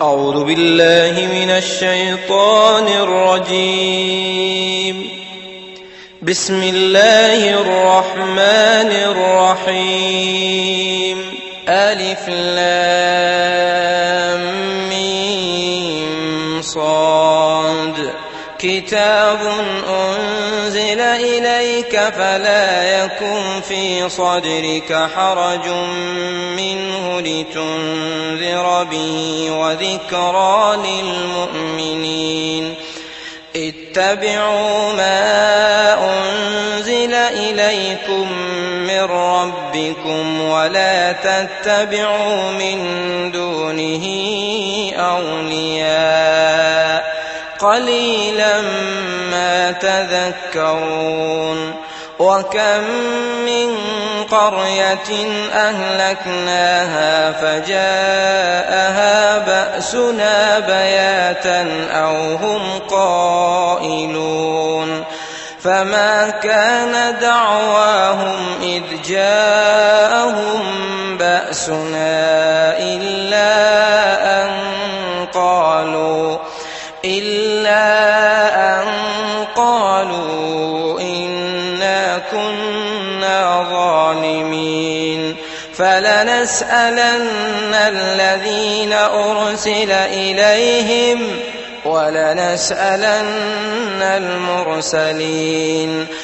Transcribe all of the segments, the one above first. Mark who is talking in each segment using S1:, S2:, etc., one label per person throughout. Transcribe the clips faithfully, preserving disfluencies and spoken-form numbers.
S1: أعوذ بالله من الشيطان الرجيم. بسم الله الرحمن الرحيم. ألف لام ميم صاد. كتاب أنزل إليك فلا يكن في صدرك حرج منه لتنذر به وذكرى للمؤمنين. اتبعوا ما أنزل إليكم من ربكم ولا تتبعوا من دونه أولياء قليلا ما تذكرون. وكم من قرية أهلكناها فجاءها بأسنا بياتا أو هم قائلون. فما كان دعواهم إذ جاءهم بأسنا إلا أن قالوا إلا أن قالوا إنا كنا ظالمين. فلنسألن الذين أرسل إليهم ولنسألن المرسلين.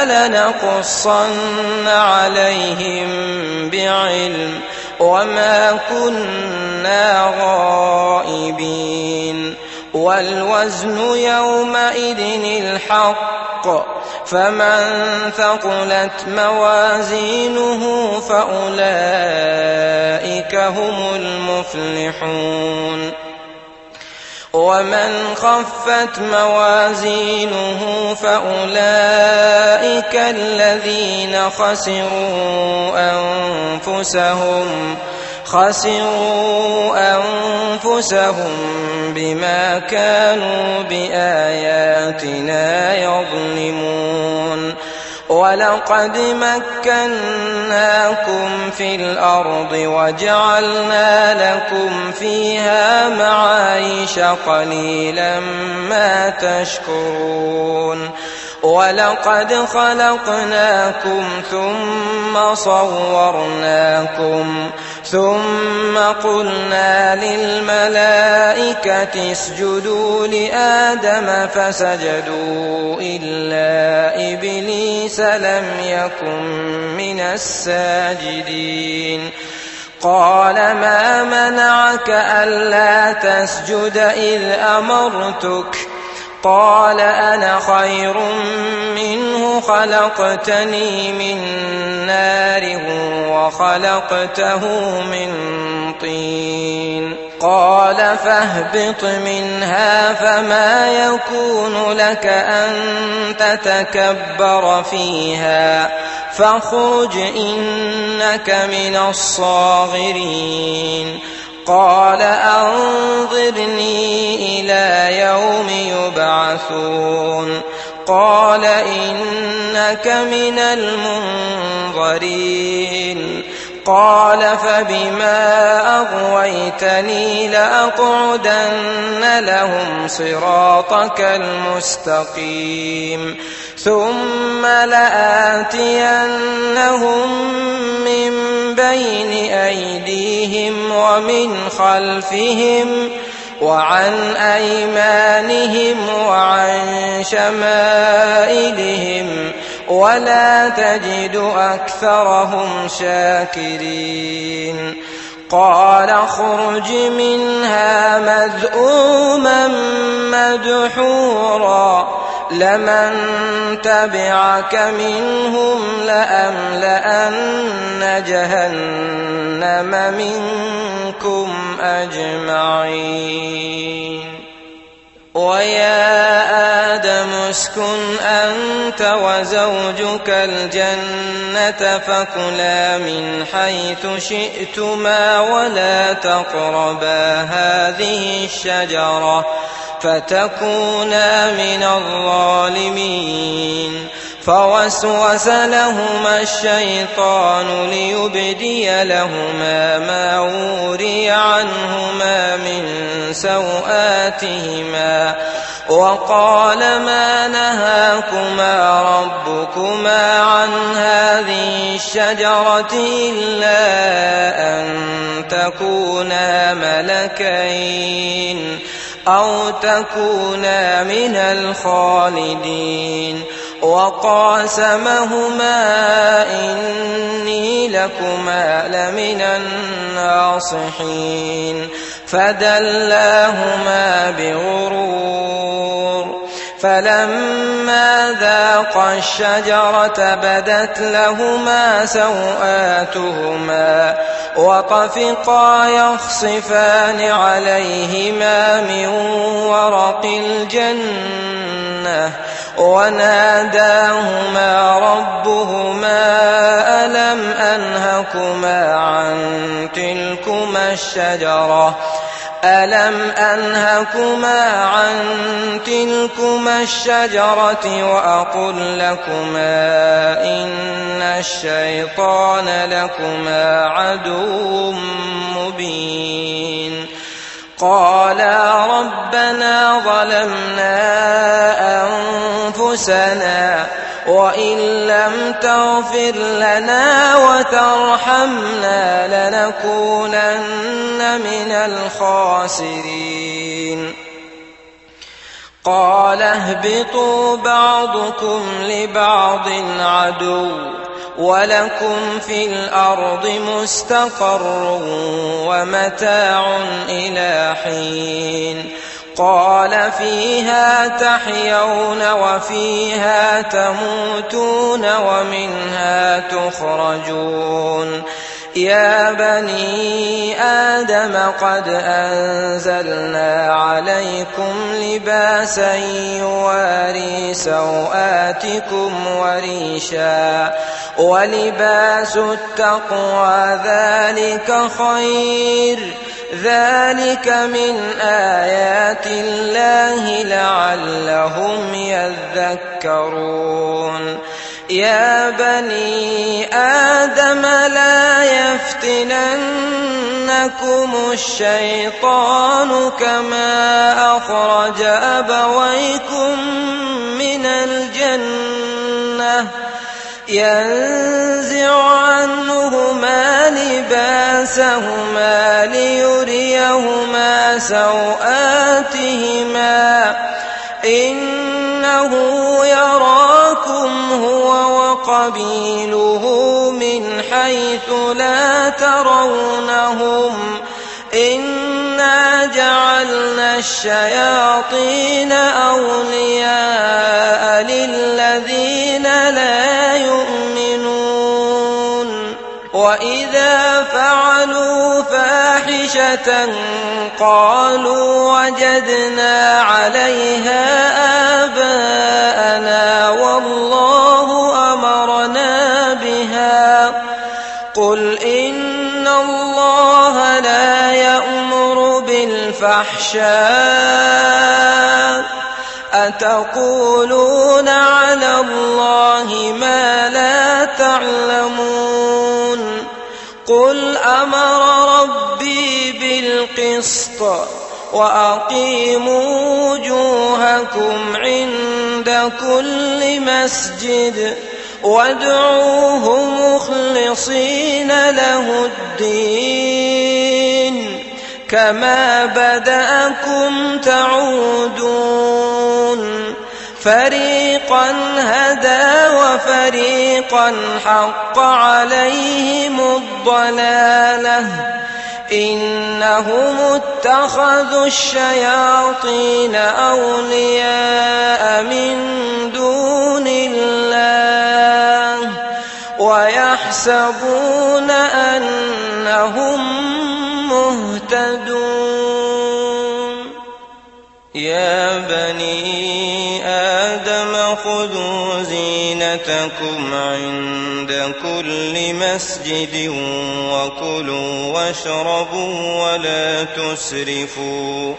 S1: فلنقصن عليهم بعلم وما كنا غائبين. والوزن يومئذ الحق. فمن ثقلت موازينه فأولئك هم المفلحون. ومن خفت موازينه فأولئك الذين خسروا أنفسهم خسروا أنفسهم بما كانوا بآياتنا يظلمون. ولقد مكناكم في الأرض وجعلنا لكم فيها معايش قليلا ما تشكرون. ولقد خلقناكم ثم صورناكم ثم قلنا للملائكة اسجدوا لآدم فسجدوا إلا إبليس لم يكن من الساجدين. قال ما منعك ألا تسجد إذ أمرتك؟ قال أنا خير منه خلقتني من نار وخلقته من طين. قال فاهبط منها فما يكون لك أن تتكبر فيها فاخرج إنك من الصاغرين. قال أنظرني إلى يوم يبعثون. قال إنك من المنظرين. قال فبما أغويتني لأقعدن لهم صراطك المستقيم ثم لآتينهم من بين أيديهم ومن خلفهم وعن أيمانهم وعن شمائلهم ولا تجد أكثرهم شاكرين. قال اخرج منها مذءوما مدحورا لمن تبعك منهم لأملأن جهنم منكم أجمعين. ويا آدم اسكن أنت وزوجك الجنة فكلا من حيث شئتما ولا تقربا هذه الشجرة فتكونا من الظالمين. فوسوس لهما الشيطان ليبدي لهما ما وري عنهما من سوآتهما وقال ما نهاكما ربكما عن هذه الشجرة إلا أن تكونا ملكين أو تكونا من الخالدين وقاسمهما إني لكما لمن الناصحين فدلاهما بغرور فلما ذاقا الشجرة بدت لهما سوآتهما وطفقا يخصفان عليهما من ورق الجنة وناداهما ربهما ألم أنهكما عن تلكما الشجرة ألم أنهكما عن تلكما الشجرة وأقل لكما إن الشيطان لكما عدو مبين قالا ربنا ظلمنا أنفسنا وإن لم تغفر لنا وترحمنا لنكونن من الخاسرين قال اهبطوا بعضكم لبعض عدو ولكم في الأرض مستقر ومتاع إلى حين قال فيها تحيون وفيها تموتون ومنها تخرجون يا بني آدم قد أنزلنا عليكم لباسا يواري سوآتكم وريشا ولباس التقوى ذلك خير ذلك من آيات الله لعلهم يذكرون يا بني آدم لا يفتننكم الشيطان كما أخرج أبويكم من الجنة ينزع عنهما لباسهما ليريهما سوآتهما إنه يراكم هو وقبيله من حيث لا ترونهم إنا جعلنا الشياطين أولياء للذين لا يؤمنون وإذا فعلوا فاحشة قالوا وجدنا عليها آباءنا والله أمرنا بها قل إن الله لا يأمر بالفحشاء أتقولون على الله ما لا تعلمون قل أمر ربي بالقسط وأقيموا وجوهكم عند كل مسجد وادعوه مخلصين له الدين كما بدأكم تعودون فريقا هدى وفريقا حق عليهم الضلالة إنهم اتخذوا الشياطين أولياء من دون الله ويحسبون أنهم مهتدون يا بني آدم خذوا زينتكم عند كل مسجد وكلوا واشربوا ولا تسرفوا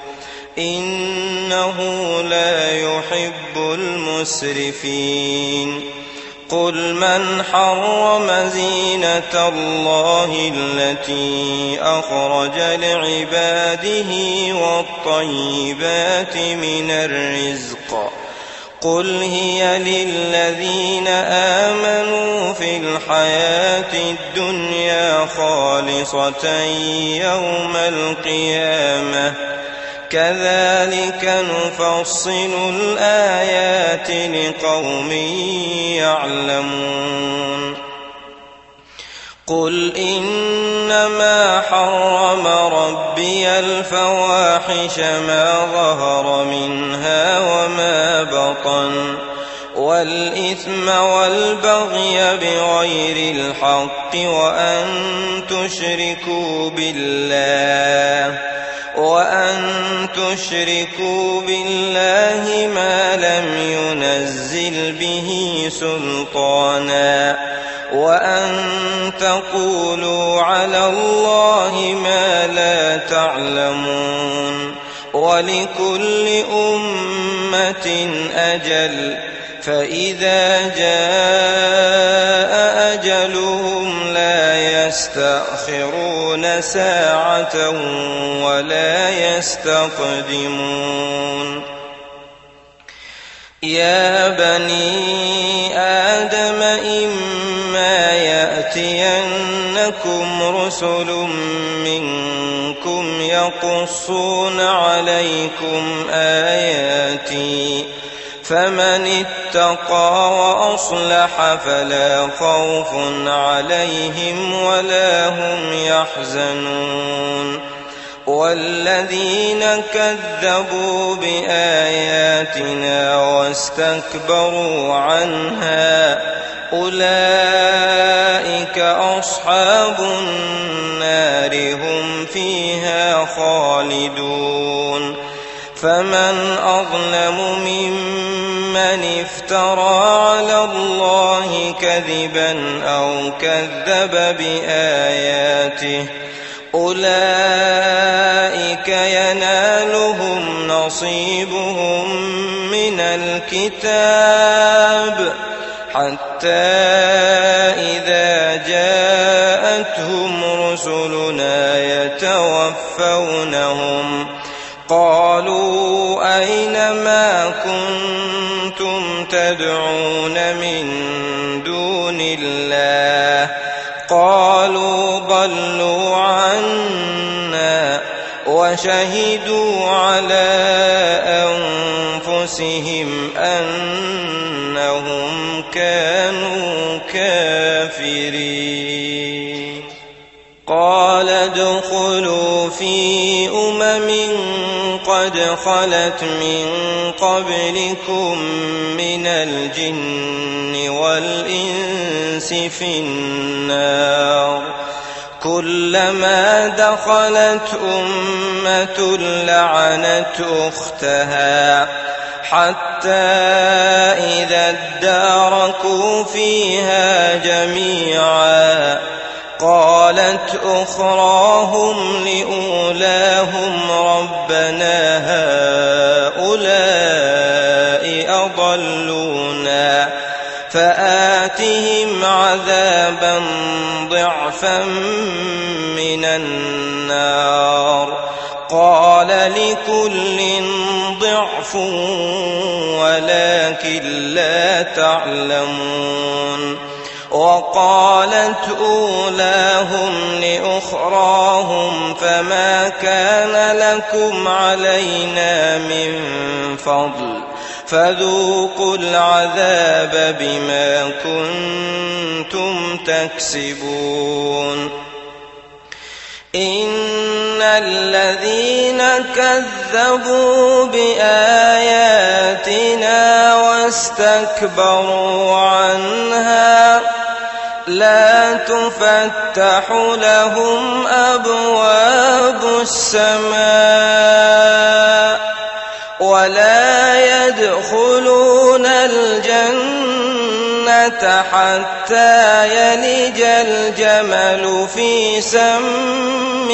S1: إنه لا يحب المسرفين قل من حرم زينة الله التي أخرج لعباده والطيبات من الرزق قل هي للذين آمنوا في الحياة الدنيا خالصة يوم القيامة كذلك نفصل الآيات لقوم يعلمون قل إنما حرم ربي الفواحش ما ظهر منها وما بطن والإثم والبغي بغير الحق وأن تشركوا بالله وأن تشركوا بالله ما لم ينزل به سلطانا وأن تقولوا على الله ما لا تعلمون ولكل أمة أجل فإذا جاء أجلهم لا يستأخرون ساعة ولا يستقدمون يا بني آدم إما يأتينكم رسل منكم يقصون عليكم آياتي فمن اتقى وأصلح فلا خوف عليهم ولا هم يحزنون والذين كذبوا بآياتنا واستكبروا عنها أولئك أصحاب النار هم فيها خالدون فمن أظلم ممن افترى على الله كذبا أو كذب بآياته أولئك ينالهم نصيبهم من الكتاب حتى إذا جاءتهم رسلنا يتوفونهم قالوا أين ما كنتم تدعون من دون الله قالوا ضلوا عنا وشهدوا على أنفسهم أنهم كانوا كافرين قال ادخلوا في أمم قد خلت من قبلكم من الجن والإنس في النار كلما دخلت أمة لعنت أختها حتى إذا اداركوا فيها جميعا قالت أخراهم لأولاهم ربنا هؤلاء أضلونا فآتهم عذابا ضعفا من النار قال لكل ضعف ولكن لا تعلمون وقالت أولاهم لأخراهم فما كان لكم علينا من فضل فذوقوا العذاب بما كنتم تكسبون إن الذين كذبوا بآياتنا واستكبروا عنها لا تفتح لهم أبواب السماء ولا يدخلون الجنة حتى يلج الجمل في سم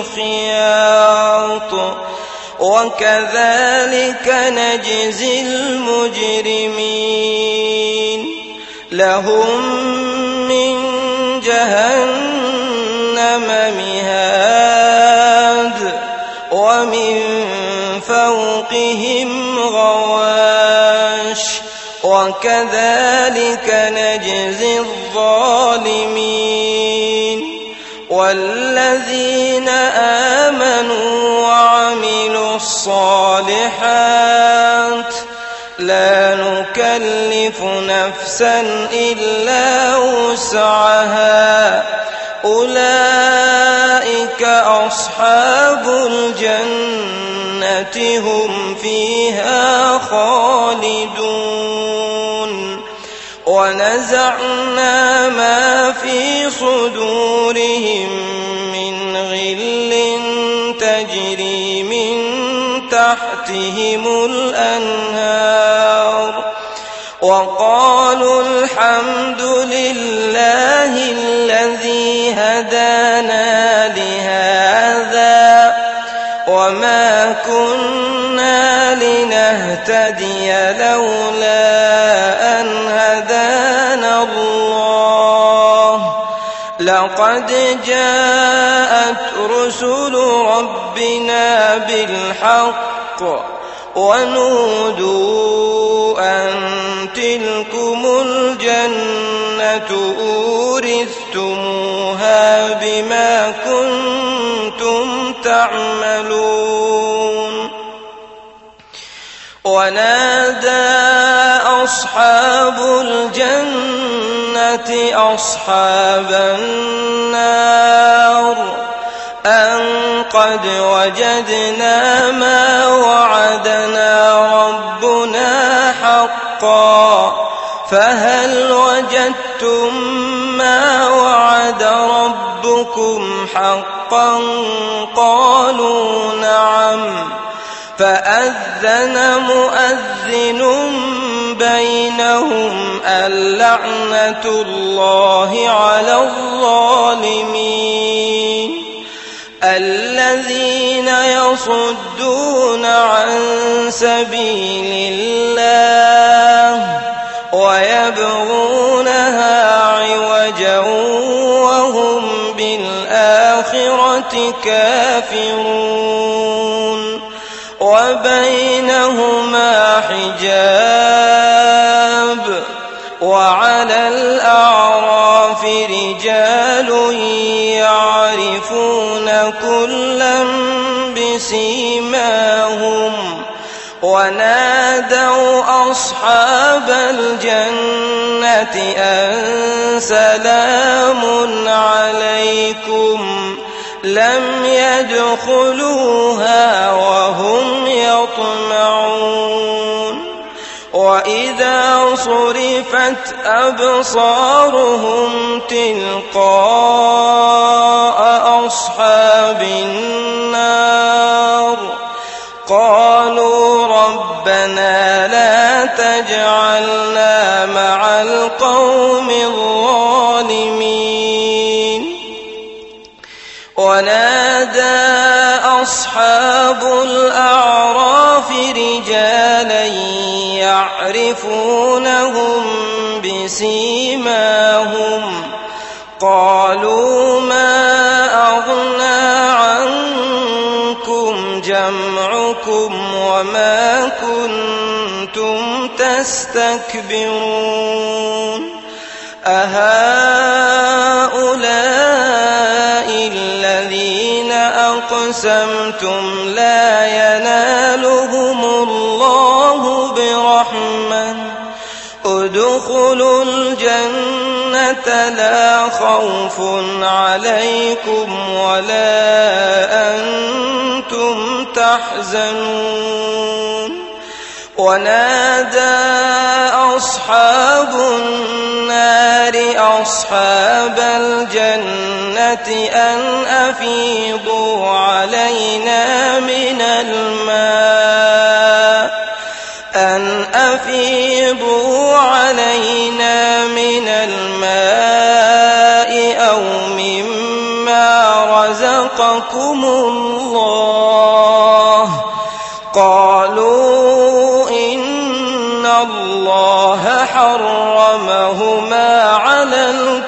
S1: الخياط وكذلك نجزي المجرمين لهم من جهنم مهاد ومن فوقهم غواش وكذلك نجزي الظالمين والذين آمنوا وعملوا الصالحات لا نكلف نفسا إلا وسعها أولئك أصحاب الجنة هم فيها خالدون ونزعنا ما في صدورهم من غل تجري من تحتهم الأنهار وقالوا الحمد لله الذي هدانا لهذا وما كنا لنهتدي لولا أن هدانا الله لقد جاءت رسل ربنا بالحق ونودوا أن تلكم الجنة أورثتموها بما كنتم تعملون ونادى أصحاب الجنة أصحاب النار أن قد وجدنا ما وعدنا ربنا حقا فهل وجدتم ما وعد ربكم حقا قالوا نعم فأذن مؤذن بينهم اللعنة الله على الظالمين الذين يصدون عن سبيل الله ويبغونها عوجا وهم بالآخرة كافرون وبينهما حجاب وعلى الأعراف رجال يعرفون كلا بسيماهم ونادوا أصحاب الجنة أن سلام عليكم لم يدخلوها وهم يطمعون وإذا صرفت أبصارهم تلقاء أصحاب النار قالوا ربنا لا تجعلنا مع القوم الظالمين ونادى أصحاب الأعراف رجالا يعرفونهم بسيماهم قالوا ما أغنى عنكم جمعكم وما كنتم تستكبرون أهؤلاء الذين أقسمتم لا ينالهم الله برحمة ادخلوا الجنة لا خوف عليكم ولا أنتم تحزنون ونادى أصحاب النار أصحاب الجنة أن أفيضوا علينا من الماء أن أفيضوا علينا من الماء أو مما رزقكم الله قالوا إن الله الله حرمهما على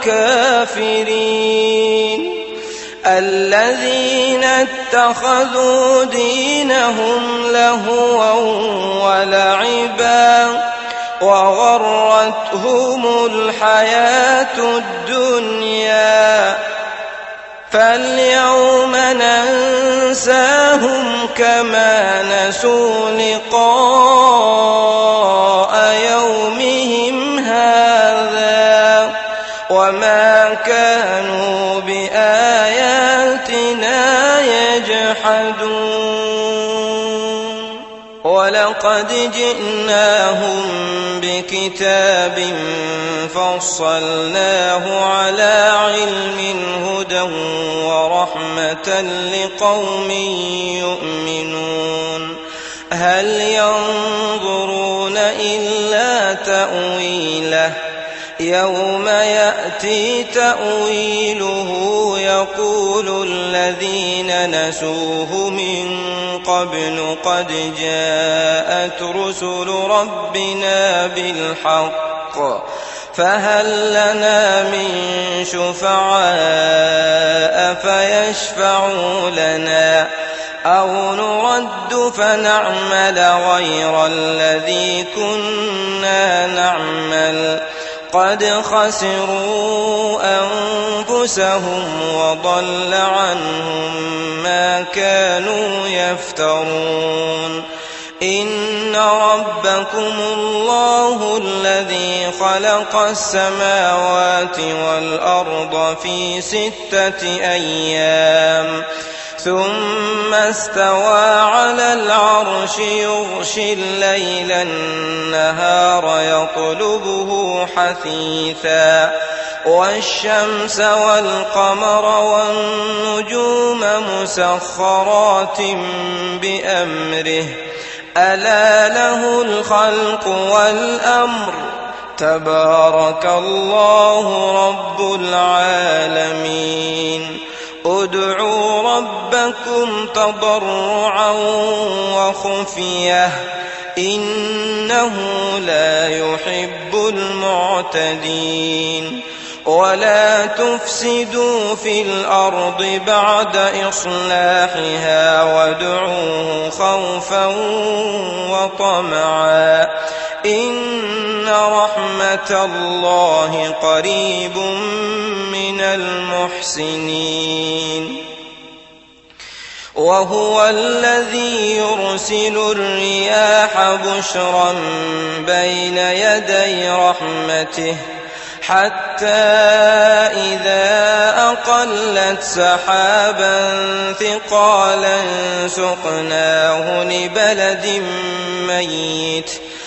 S1: الكافرين الذين اتخذوا دينهم لهوا ولعبا وغرتهم الحياة الدنيا فاليوم ننساهم كما نسوا لقاء يومهم هذا وما كانوا بآياتنا يجحدون ولقد جئناهم بكتاب فصلناه على علم هدى ورحمة لقوم يؤمنون هل ينظرون إلا تأويله يوم يأتي تأويله يقول الذين نسوه من قبل قد جاءت رسل ربنا بالحق فهل لنا من شفعاء فيشفعوا لنا أو نرد فنعمل غير الذي كنا نعمل قد خسروا أنفسهم وضل عنهم ما كانوا يفترون إن ربكم الله الذي خلق السماوات والأرض في ستة أيام ثم استوى على العرش يغشي الليل النهار يطلبه حثيثا والشمس والقمر والنجوم مسخرات بأمره ألا له الخلق والأمر تبارك الله رب العالمين ادعوا ربكم تضرعا وخفية إنه لا يحب المعتدين ولا تفسدوا في الأرض بعد إصلاحها وادعوه خوفا وطمعا إن رحمة الله قريب من المحسنين وهو الذي يرسل الرياح بشرا بين يدي رحمته حتى إذا أقلت سحابا ثقالا سقناه لبلد ميت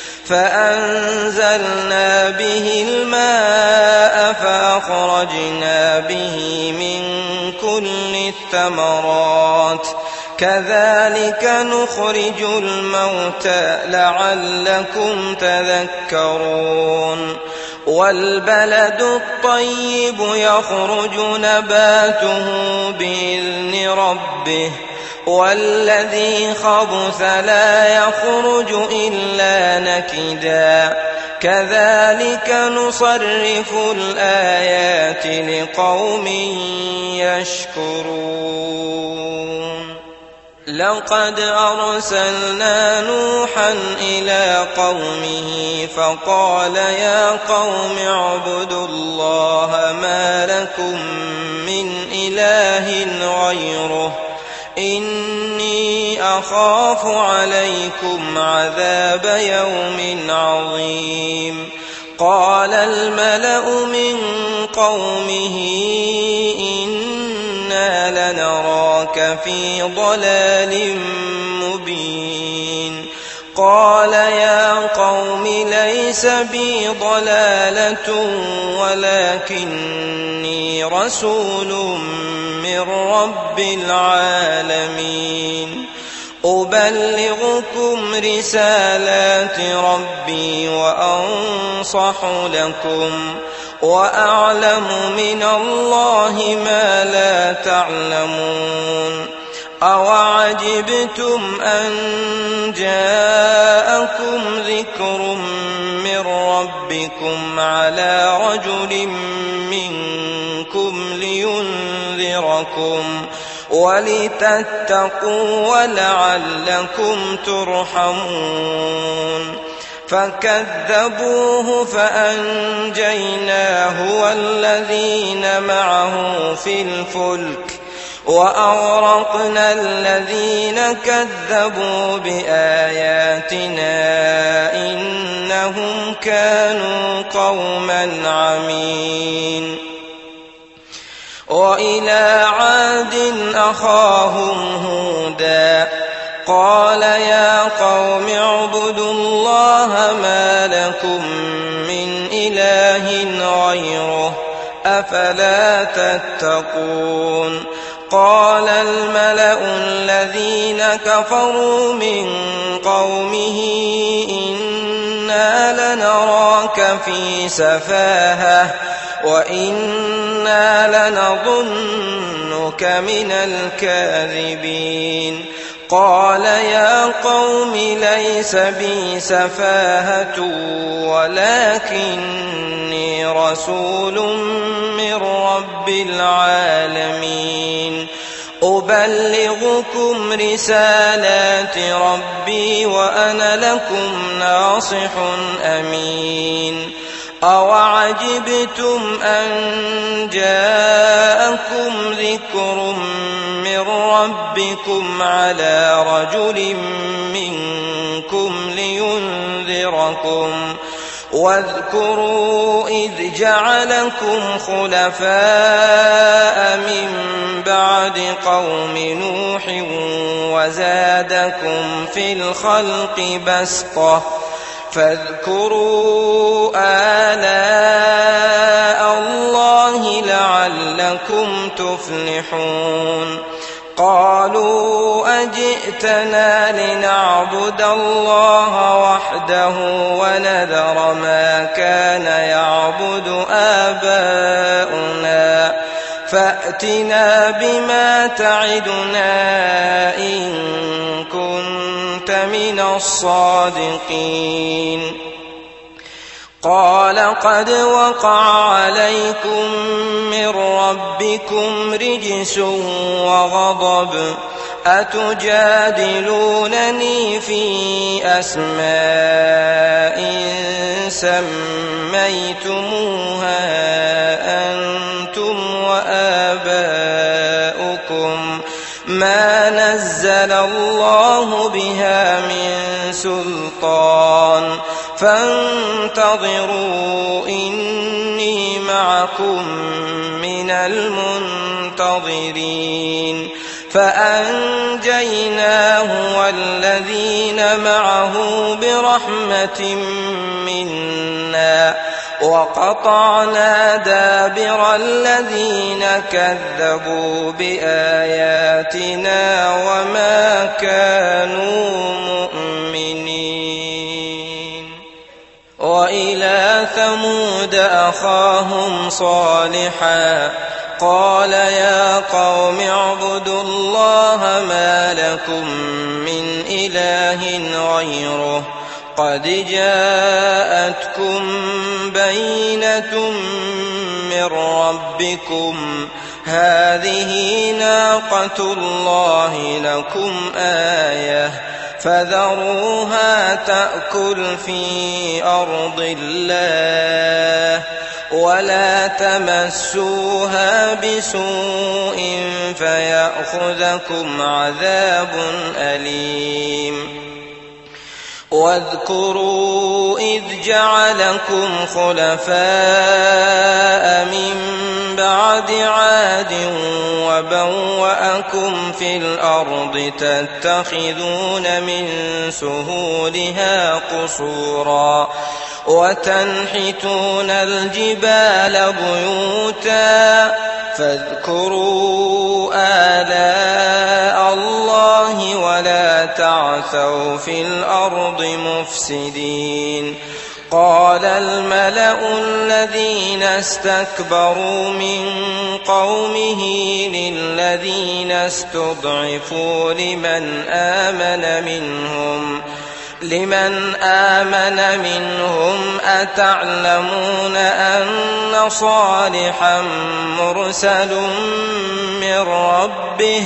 S1: فأنزلنا به الماء فأخرجنا به من كل الثمرات كذلك نخرج الموتى لعلكم تذكرون والبلد الطيب يخرج نباته بإذن ربه والذي خبث لا يخرج إلا نكدا كذلك نصرف الآيات لقوم يشكرون لقد أرسلنا نوحا إلى قومه فقال يا قوم اعبدوا الله ما لكم من إله غيره إني أخاف عليكم عذاب يوم عظيم قال الملأ من قومه إنا لنراك في ضلال مبين قال يا قوم ليس بي ضلالة ولكني رسول من رب العالمين أبلغكم رسالات ربي وأنصح لكم وأعلم من الله ما لا تعلمون أوعجبتم أن جاءكم ذكر من ربكم على رجل منكم لينذركم ولتتقوا ولعلكم ترحمون فكذبوه فأنجيناه والذين معه في الفلك وأغرقنا الذين كذبوا بآياتنا إنهم كانوا قوما عمين وإلى عاد أخاهم هودا قال يا قوم اعبدوا الله ما لكم من إله غيره أفلا تتقون قال الملأ الذين كفروا من قومه إنا لنراك في سفاهة وإنا لنظنك من الكاذبين قال يا قوم ليس بي سفاهة ولكني رسول من رب العالمين أبلغكم رسالات ربي وأنا لكم ناصح أمين أوعجبتم أن جاءكم ذكر من ربكم على رجل منكم لينذركم واذكروا إذ جعلكم خلفاء من بعد قوم نوح وزادكم في الخلق بسطة فاذكروا آلاء الله لعلكم تفلحون قالوا أجئتنا لنعبد الله وحده ونذر ما كان يعبد آباؤنا فأتنا بما تعدنا إن كنت من الصادقين قال قد وقع عليكم من ربكم رجس وغضب أتجادلونني في أسماء سميتموها أنتم وآباؤكم ما نزل الله بها من سلطان فانتظروا إني معكم من المنتظرين فأنجيناه والذين معه برحمة منا وقطعنا دابر الذين كذبوا بآياتنا وما كانوا مؤمنين وإلى ثمود أخاهم صالحا قال يا قوم اعبدوا الله ما لكم من إله غيره قد جاءتكم بينة من ربكم هذه ناقة الله لكم آية فذروها تأكل في أرض الله ولا تمسوها بسوء فيأخذكم عذاب أليم واذكروا إذ جعلكم خلفاء من بعد عاد وبوأكم في الأرض تتخذون من سهولها قصورا وتنحتون الجبال بيوتا فاذكروا آلاء الله ولا تعثوا في الأرض مفسدين قال الملأ الذين استكبروا من قومه للذين استضعفوا لمن آمن منهم لمن آمن منهم أتعلمون أن صالحا مرسل من ربه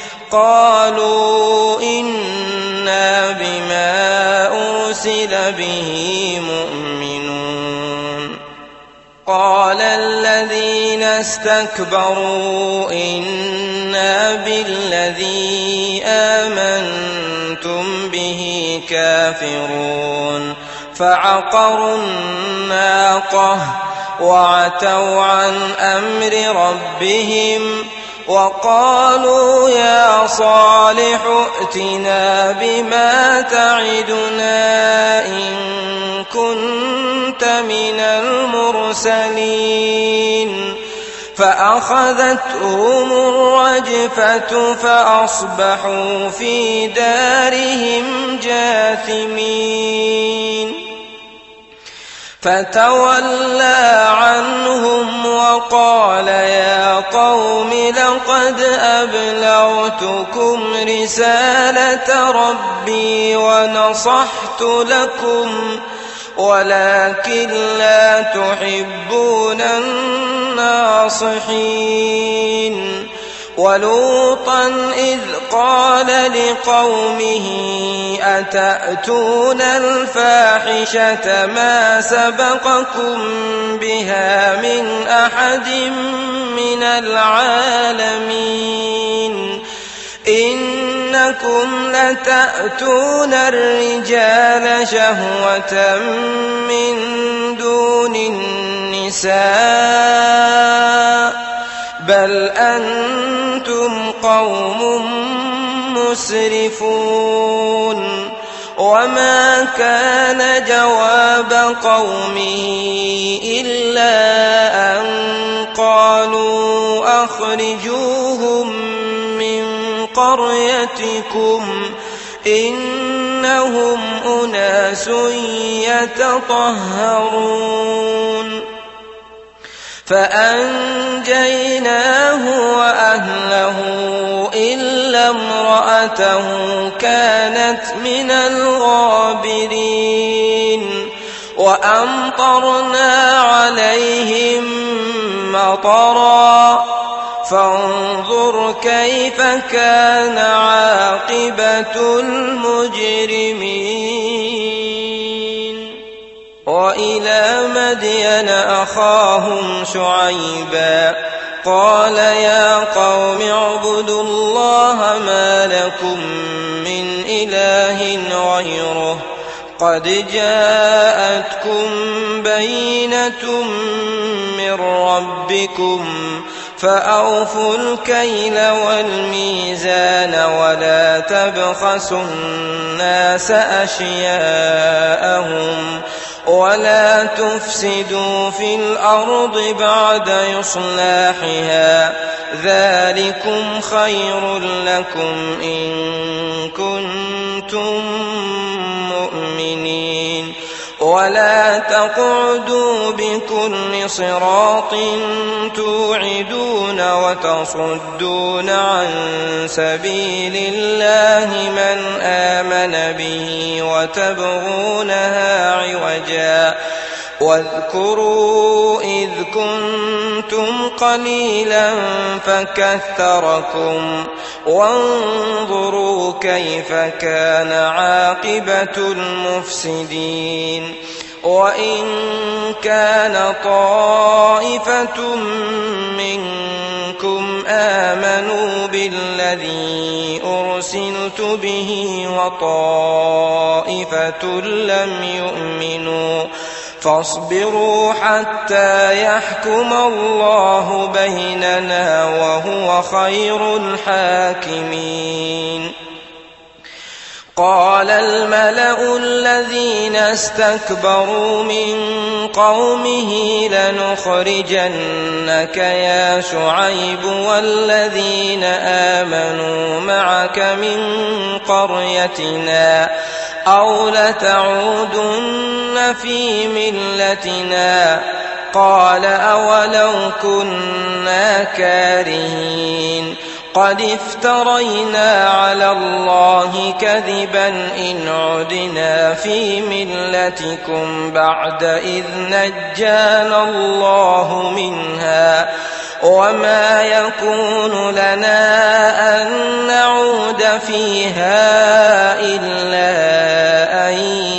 S1: قالوا إنا بما أرسل به مؤمنون قال الذين استكبروا إنا بالذي آمنتم به كافرون فعقروا الناقة وعتوا عن أمر ربهم وقالوا يا صالح ائتنا بما تعدنا إن كنت من المرسلين فأخذتهم الرجفة فأصبحوا في دارهم جاثمين فتولى عنهم وقال يا قوم لقد أبلغتكم رسالة ربي ونصحت لكم ولكن لا تحبون الناصحين ولوطا إذ قال لقومه أتأتون الفاحشة ما سبقكم بها من أحد من العالمين إنكم لتأتون الرجال شهوة من دون النساء بل أنتم قوم مسرفون وما كان جواب قومه إلا أن قالوا أخرجوهم من قريتكم إنهم أناس يتطهرون فأنجيناه وأهله إلا امرأته كانت من الغابرين وأمطرنا عليهم مطرا فانظر كيف كان عاقبة المجرمين وإلى مدين أخاهم شعيبا قال يا قوم اعبدوا الله ما لكم من إله غيره قد جاءتكم بينة من ربكم فأوفوا الكيل والميزان ولا تبخسوا الناس أشياءهم ولا تفسدوا في الأرض بعد إصلاحها ذلكم خير لكم إن كنتم مؤمنين ولا تقعدوا بكل صراط توعدون وتصدون عن سبيل الله من آمن به وتبغونها عوجا واذكروا إذ كنتم قليلا فكثركم وانظروا كيف كان عاقبة المفسدين وإن كان طائفة منكم آمنوا بالذي أرسلت به وطائفة لم يؤمنوا فاصبروا حتى يحكم الله بيننا وهو خير الحاكمين قال الملأ الذين استكبروا من قومه لنخرجنك يا شعيب والذين آمنوا معك من قريتنا أو لتعودن في ملتنا قال أولو كنا كارهين قد افترينا على الله كذبا إن عدنا في ملتكم بعد إذ نجانا الله منها وما يكون لنا أن نعود فيها إلا أن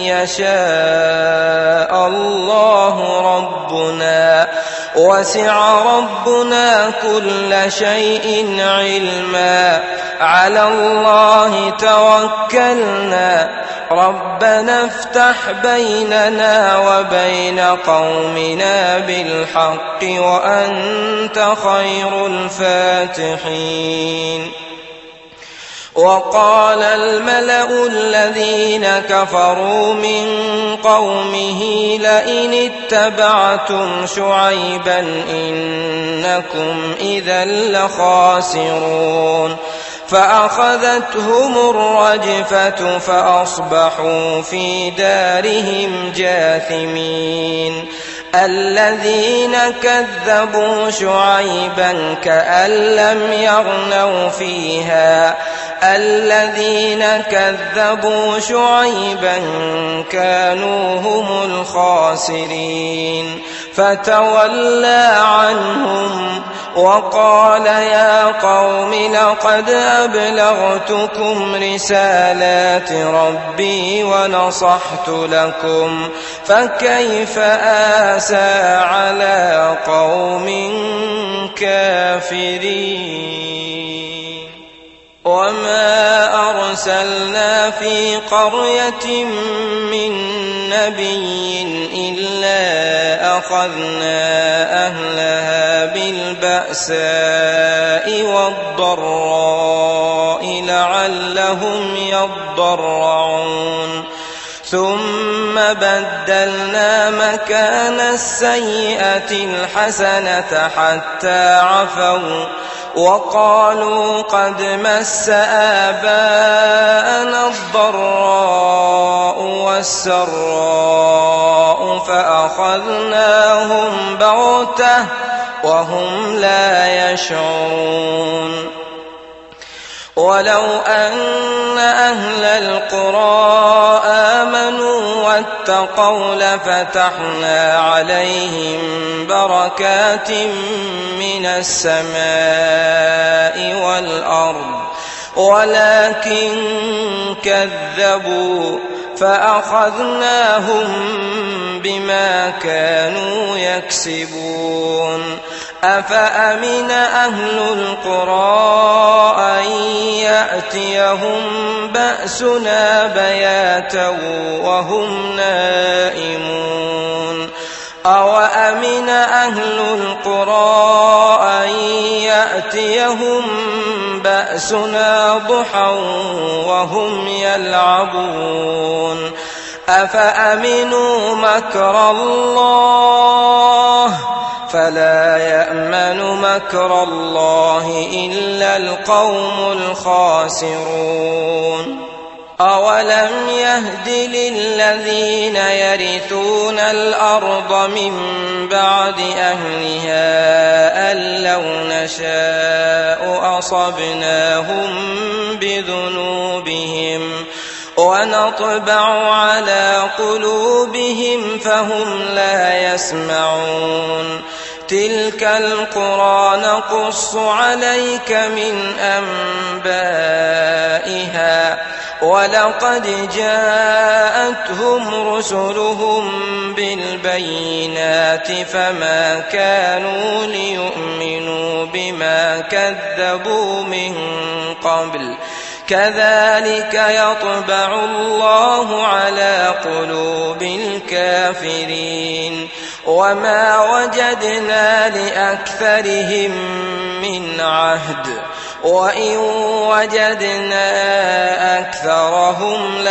S1: يشاء الله ربنا وسع ربنا كل شيء علما على الله توكلنا ربنا افتح بيننا وبين قومنا بالحق وأنت خير الفاتحين. وقال الملأ الذين كفروا من قومه لئن اتبعتم شعيبا إنكم إذا لخاسرون فأخذتهم الرجفة فأصبحوا في دارهم جاثمين. الذين كذبوا شعيبا كأن لم يغنوا فيها الذين كذبوا شعيبا كانوا هم الخاسرين فتولى عنهم وقال يا قوم لقد أبلغتكم رسالات ربي ونصحت لكم فكيف آسى على قوم كافرين. وما أرسلنا في قرية من نبي إلا أخذنا أهلها بالبأساء والضراء لعلهم يضرعون ثم بدلنا مكان السيئة الحسنة حتى عفوا وقالوا قد مس آباءنا الضراء والسراء فأخذناهم بغتة وهم لا يشعرون. ولو أن أهل القرى آمنوا واتقوا لفتحنا عليهم بركات من السماء والأرض ولكن كذبوا فأخذناهم بما كانوا يكسبون. أفأمن أهل القرى أن يأتيهم بأسنا بياتا وهم نائمون أوأمن أهل القرى أن يأتيهم بأسنا ضحى وهم يلعبون أفأمنوا مكر الله فلا يأمن مكر الله إلا القوم الخاسرون. أولم يهد للذين يرثون الأرض من بعد أهلها أن لو نشاء أصبناهم بذنوبهم ونطبع على قلوبهم فهم لا يسمعون. تلك القرى نقص عليك من أنبائها ولقد جاءتهم رسلهم بالبينات فما كانوا ليؤمنوا بما كذبوا من قبل كذلك يطبع الله على قلوب الكافرين. وما وجدنا لأكثرهم من عهد وإن وجدنا أكثرهم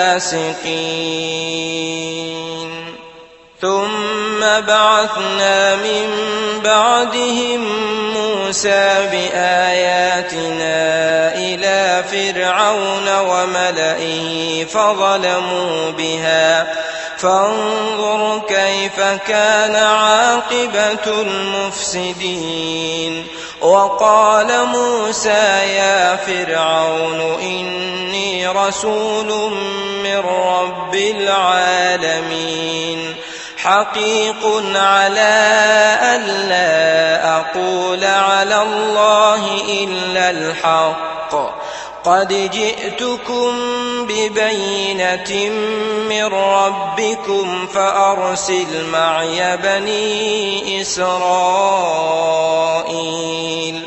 S1: لفاسقين. ثم بعثنا من بعدهم موسى بآياتنا إلى فرعون وملئه فظلموا بها فانظر كيف كان عاقبة المفسدين. وقال موسى يا فرعون إني رسول من رب العالمين حقيق على ألا أقول على الله إلا الحق قد جئتكم ببينة من ربكم فأرسل معي بني إسرائيل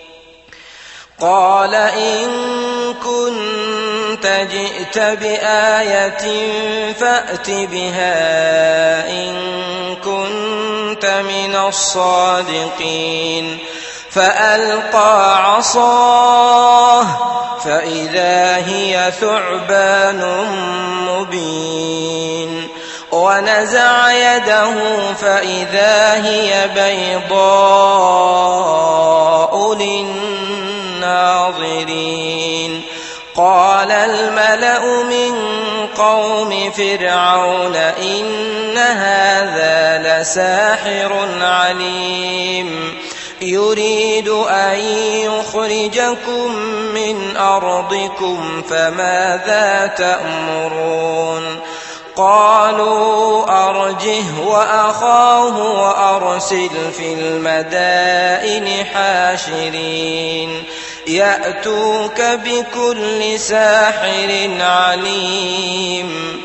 S1: قال إن كنت جئت بآية فأت بها إن كنت من الصادقين فألقى عصاه فإذا هي ثعبان مبين ونزع يده فإذا هي بيضاء للناظرين قال الملأ من قوم فرعون إن هذا لساحر عليم يريد أن يخرجكم من أرضكم فماذا تأمرون قالوا أرجه وأخاه وأرسل في المدائن حاشرين يأتوك بكل ساحر عليم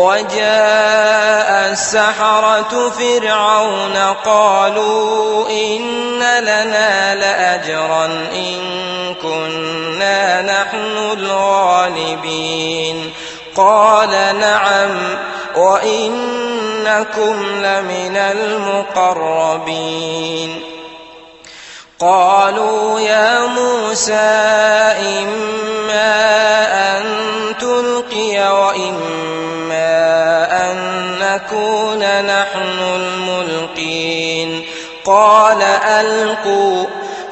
S1: وجاء السحرة فرعون قالوا إن لنا لأجرا إن كنا نحن الغالبين قال نعم وإنكم لمن المقربين قالوا يا موسى إما أن تلقي وإما أن نكون نحن الملقين قال ألقوا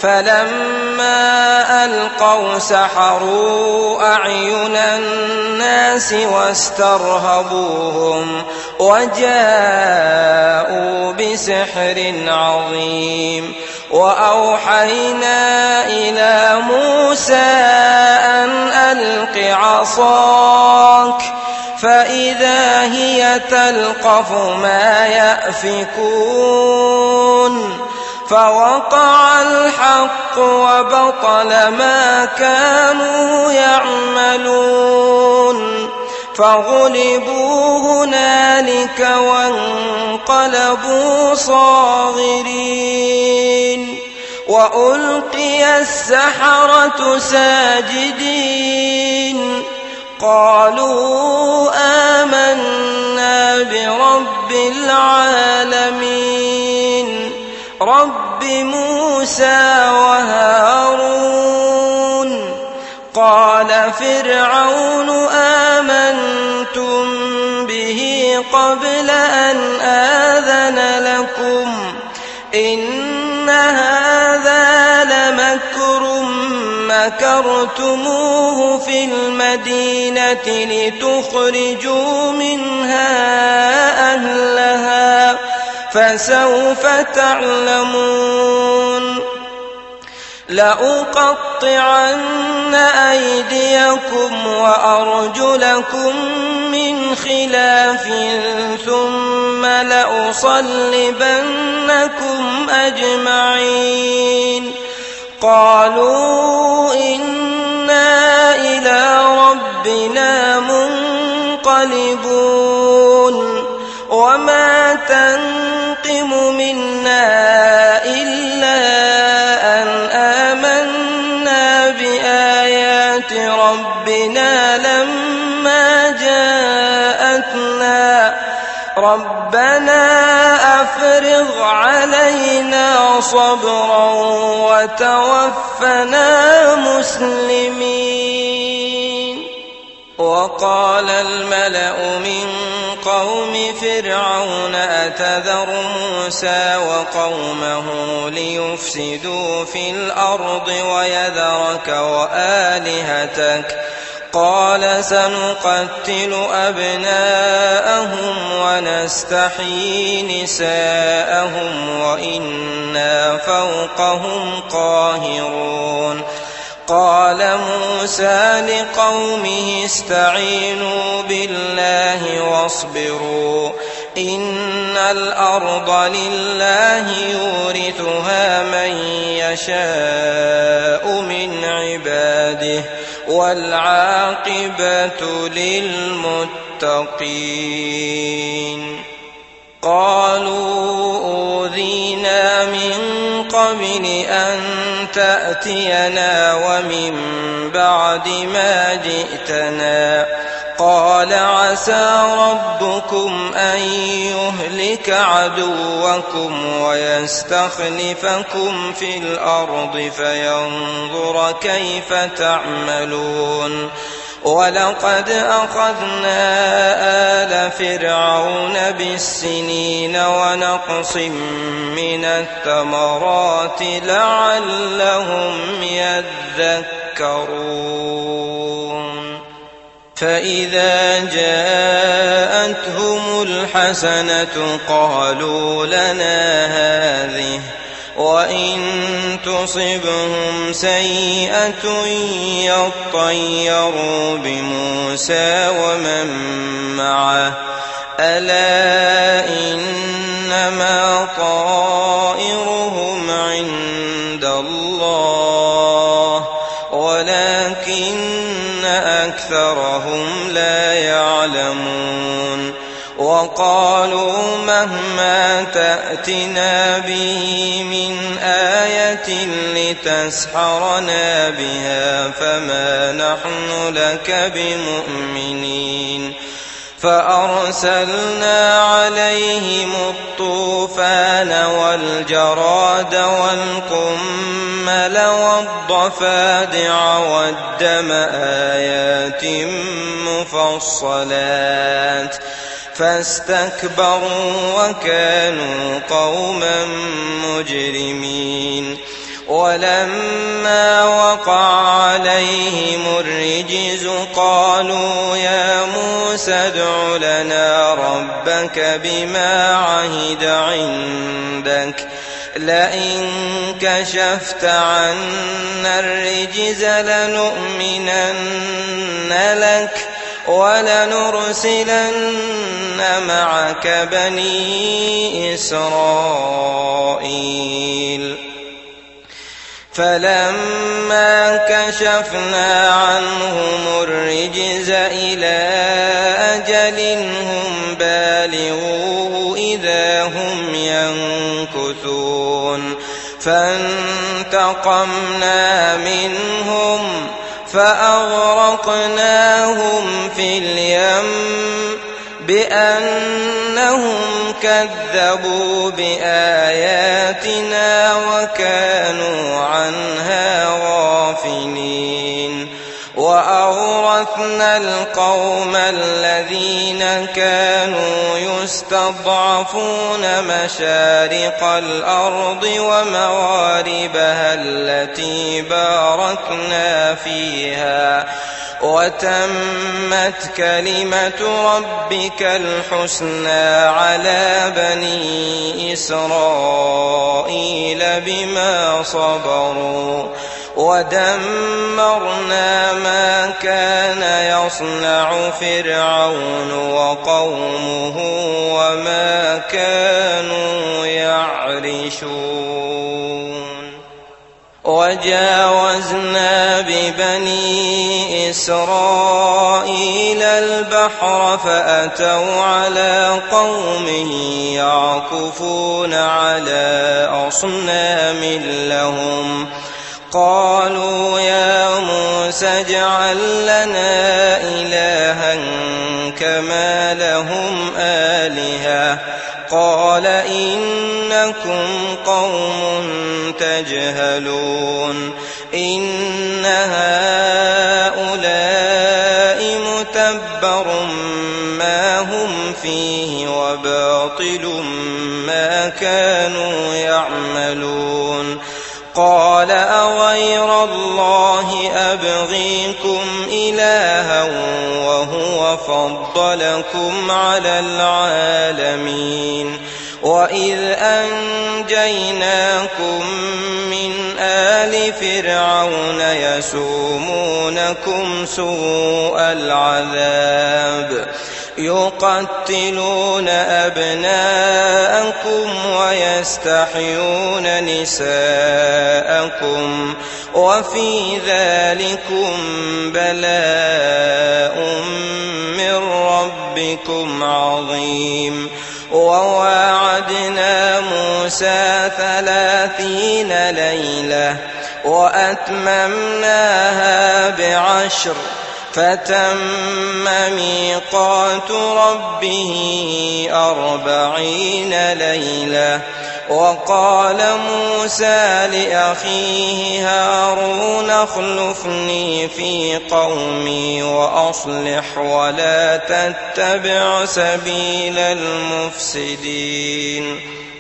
S1: فلما ألقوا سحروا أعين الناس واسترهبوهم وجاءوا بسحر عظيم وأوحينا إلى موسى أن ألق عصاك فإذا هي تلقف ما يأفكون فوقع الحق وبطل ما كانوا يعملون فغلبوا هنالك وانقلبوا صاغرين وألقي السحرة ساجدين قالوا آمنا برب العالمين رب موسى وهارون قال فرعون آمنتم به قبل أن آذن لكم إن هذا لمكر مكرتموه في المدينة لتخرجوا منها أهلها فسوف تعلمون لأقطعن أيديكم وأرجلكم من خلاف ثم لأصلبنكم أجمعين قالوا إنا إلى ربنا منقلبون وما تنقم منا إلا أن آمنا بآيات ربنا لما جاءتنا ربنا أفرغ علينا صبرا وتوفنا مسلمين وقال الملأ من قوم فرعون أتذر موسى وقومه ليفسدوا في الأرض ويذرك وآلهتك قال سنقتل أبناءهم ونستحيي نساءهم وإنا فوقهم قاهرون. قال موسى لقومه استعينوا بالله واصبروا إن الأرض لله يورثها من يشاء من عباده والعاقبة للمتقين. قالوا أوذينا من قبل أن تأتينا ومن بعد ما جئتنا. قال عسى ربكم أن يهلك عدوكم ويستخلفكم في الأرض فينظر كيف تعملون. ولقد أخذنا آل فرعون بالسنين ونقص من الثمرات لعلهم يذكرون. فإذا جاءتهم الحسنة قالوا لنا هذه وإن تصبهم سيئة يطيروا بموسى ومن معه ألا إنما طائرهم عند الله ولكن أكثرهم لا يعلمون. وقالوا مهما تأتنا به من آية لتسحرنا بها فما نحن لك بمؤمنين. فأرسلنا عليهم الطوفان والجراد والقمل والضفادع والدم آيات مفصلات فاستكبروا وكانوا قوما مجرمين. ولما وقع عليهم الرجز قالوا يا موسى ادع لنا ربك بما عهد عندك لئن كشفت عنا الرجز لنؤمنن لك ولنرسلن معك بني إسرائيل. فلما كشفنا عنهم الرجز إلى أجل هم بالغوه إذا هم ينكثون. فانتقمنا منهم فأغرقناهم في اليم بأنهم كذبوا بآياتنا وكانوا عنها غافلين. وأورثنا القوم الذين كانوا يستضعفون مشارق الأرض ومغاربها التي باركنا فيها وتمت كلمة ربك الحسنى على بني إسرائيل بما صبروا ودمرنا ما كان يصنع فرعون وقومه وما كانوا يعرشون. وجاوزنا ببني إسرائيل البحر فأتوا على قوم يعكفون على أصنام لهم قالوا يا موسى اجعل لنا إلها كما لهم آلهة قال إنكم قوم تجهلون. إن هؤلاء متبر ما هم فيه وباطل ما كانوا يعملون. قال أغير الله أبغيكم إلها وهو فضلكم على العالمين. وإذ أنجيناكم من آل فرعون يسومونكم سوء العذاب يقتلون أبناءكم ويستحيون نساءكم وفي ذلكم بلاء من ربكم عظيم. وواعدنا موسى ثلاثين ليلة وأتممناها بعشر فتم ميقات ربه أربعين ليلة. وقال موسى لأخيه هارون اخلفني في قومي وأصلح ولا تتبع سبيل المفسدين.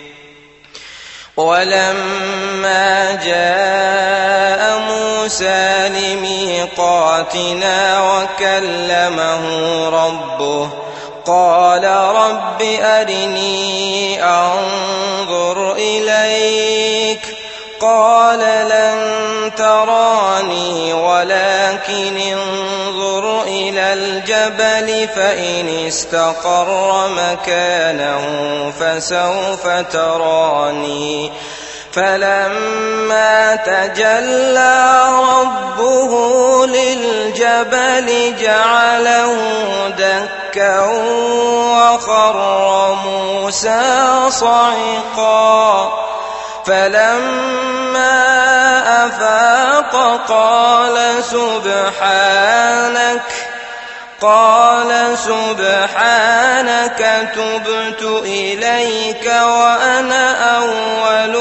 S1: ولما جاء موسى لميقاتنا وكلمه ربه قال رب أرني أنظر إليك قال لن تراني ولكن انظر إلى الجبل فإن استقر مكانه فسوف تراني. فلما تجلى ربه للجبل جعله دكا وخر موسى صعقا. فلما أفاق قال سبحانك قال سبحانك تبت إليك وأنا أول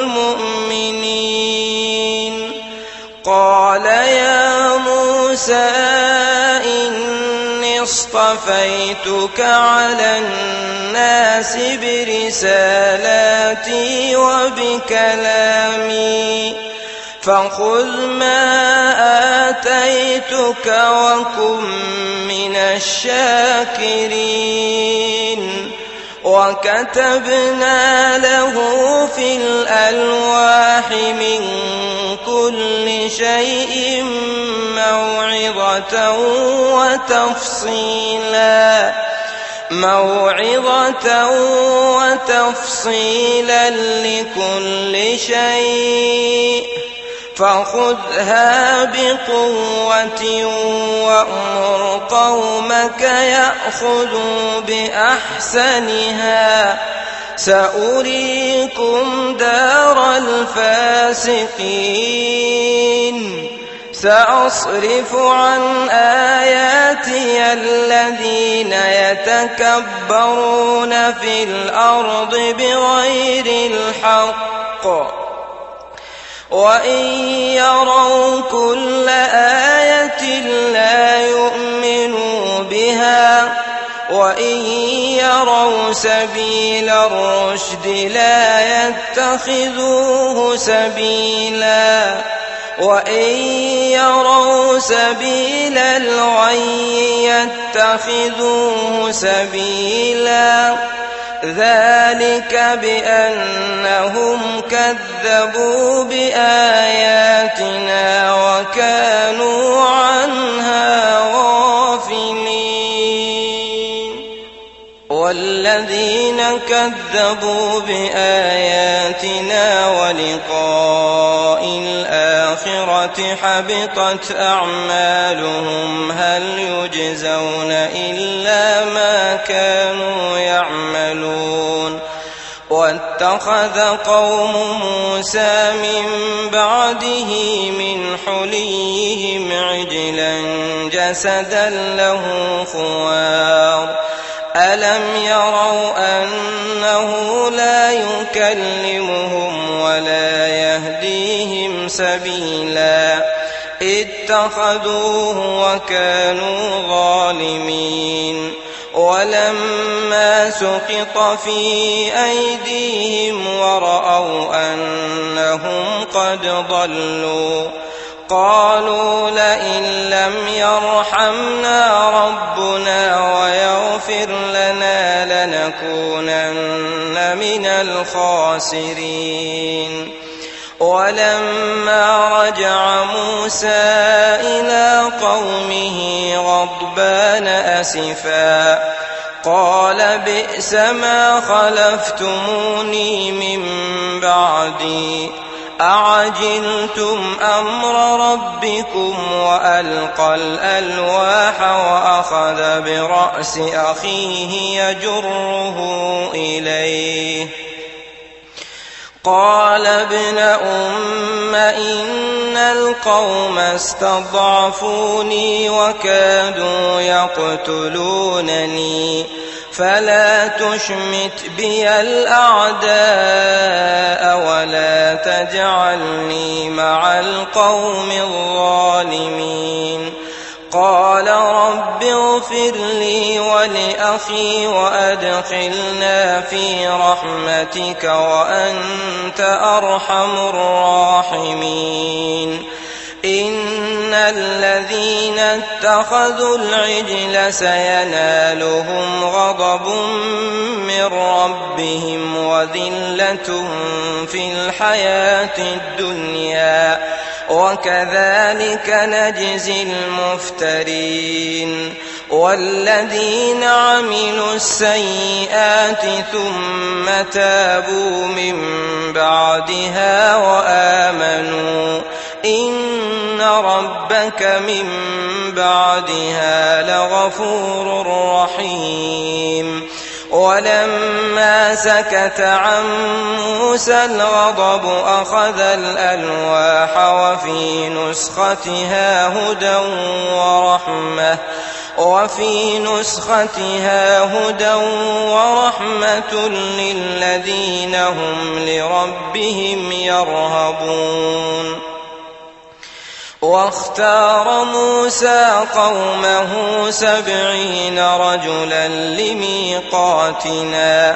S1: المؤمنين. قال يا موسى إني اصطفيتك على الناس برسالاتي وبكلامي فخذ ما آتيتك وكن من الشاكرين. وكتبنا له في الألواح من كل شيء موعظة وتفصيلا موعظة وتفصيلا لكل شيء فخذها بقوة وأمر قومك يأخذوا بأحسنها سأريكم دار الفاسقين. سأصرف عن آياتي الذين يتكبرون في الأرض بغير الحق وإن يروا كل آية لا يؤمنوا بها وإن يروا سبيل الرشد لا يتخذوه سبيلا وإن يروا سبيل الغي يتخذوه سبيلا ذلك بأنهم كذبوا بآياتنا وكانوا عنها غافلين. والذين كذبوا بآياتنا ولقاء الآخرة حبطت أعمالهم هل يجزون إلا ما كانوا يعملون. واتخذ قوم موسى من بعده من حليهم عجلا جسدا له خوار ألم يروا أنه لا يكلمهم ولا يهديهم سبيلا اتخذوه وكانوا ظالمين. ولما سقط في أيديهم ورأوا أنهم قد ضلوا قالوا لئن لم يرحمنا ربنا ويغفر لنا لنكونن من الخاسرين. ولما رجع موسى إلى قومه غضبان أسفا قال بئس ما خلفتموني من بعدي أعجلتم أمر ربكم وألقى الألواح وأخذ برأس أخيه يجره إليه قال ابن أم إن القوم استضعفوني وكادوا يقتلونني فلا تشمت بي الأعداء ولا تجعلني مع القوم الظالمين. قال رب اغفر لي ولأخي وأدخلنا في رحمتك وأنت أرحم الراحمين. إن الذين اتخذوا العجل سينالهم غضب من ربهم وذلة في الحياة الدنيا وكذلك نجزي المفترين. والذين عملوا السيئات ثم تابوا من بعدها وآمنوا إن ربك من بعدها لغفور رحيم. ولما سكت عن موسى الغضب أخذ الألواح وفي نسختها هدى ورحمة وفي نسختها هدى ورحمة للذين هم لربهم يرهبون. واختار موسى قومه سبعين رجلا لميقاتنا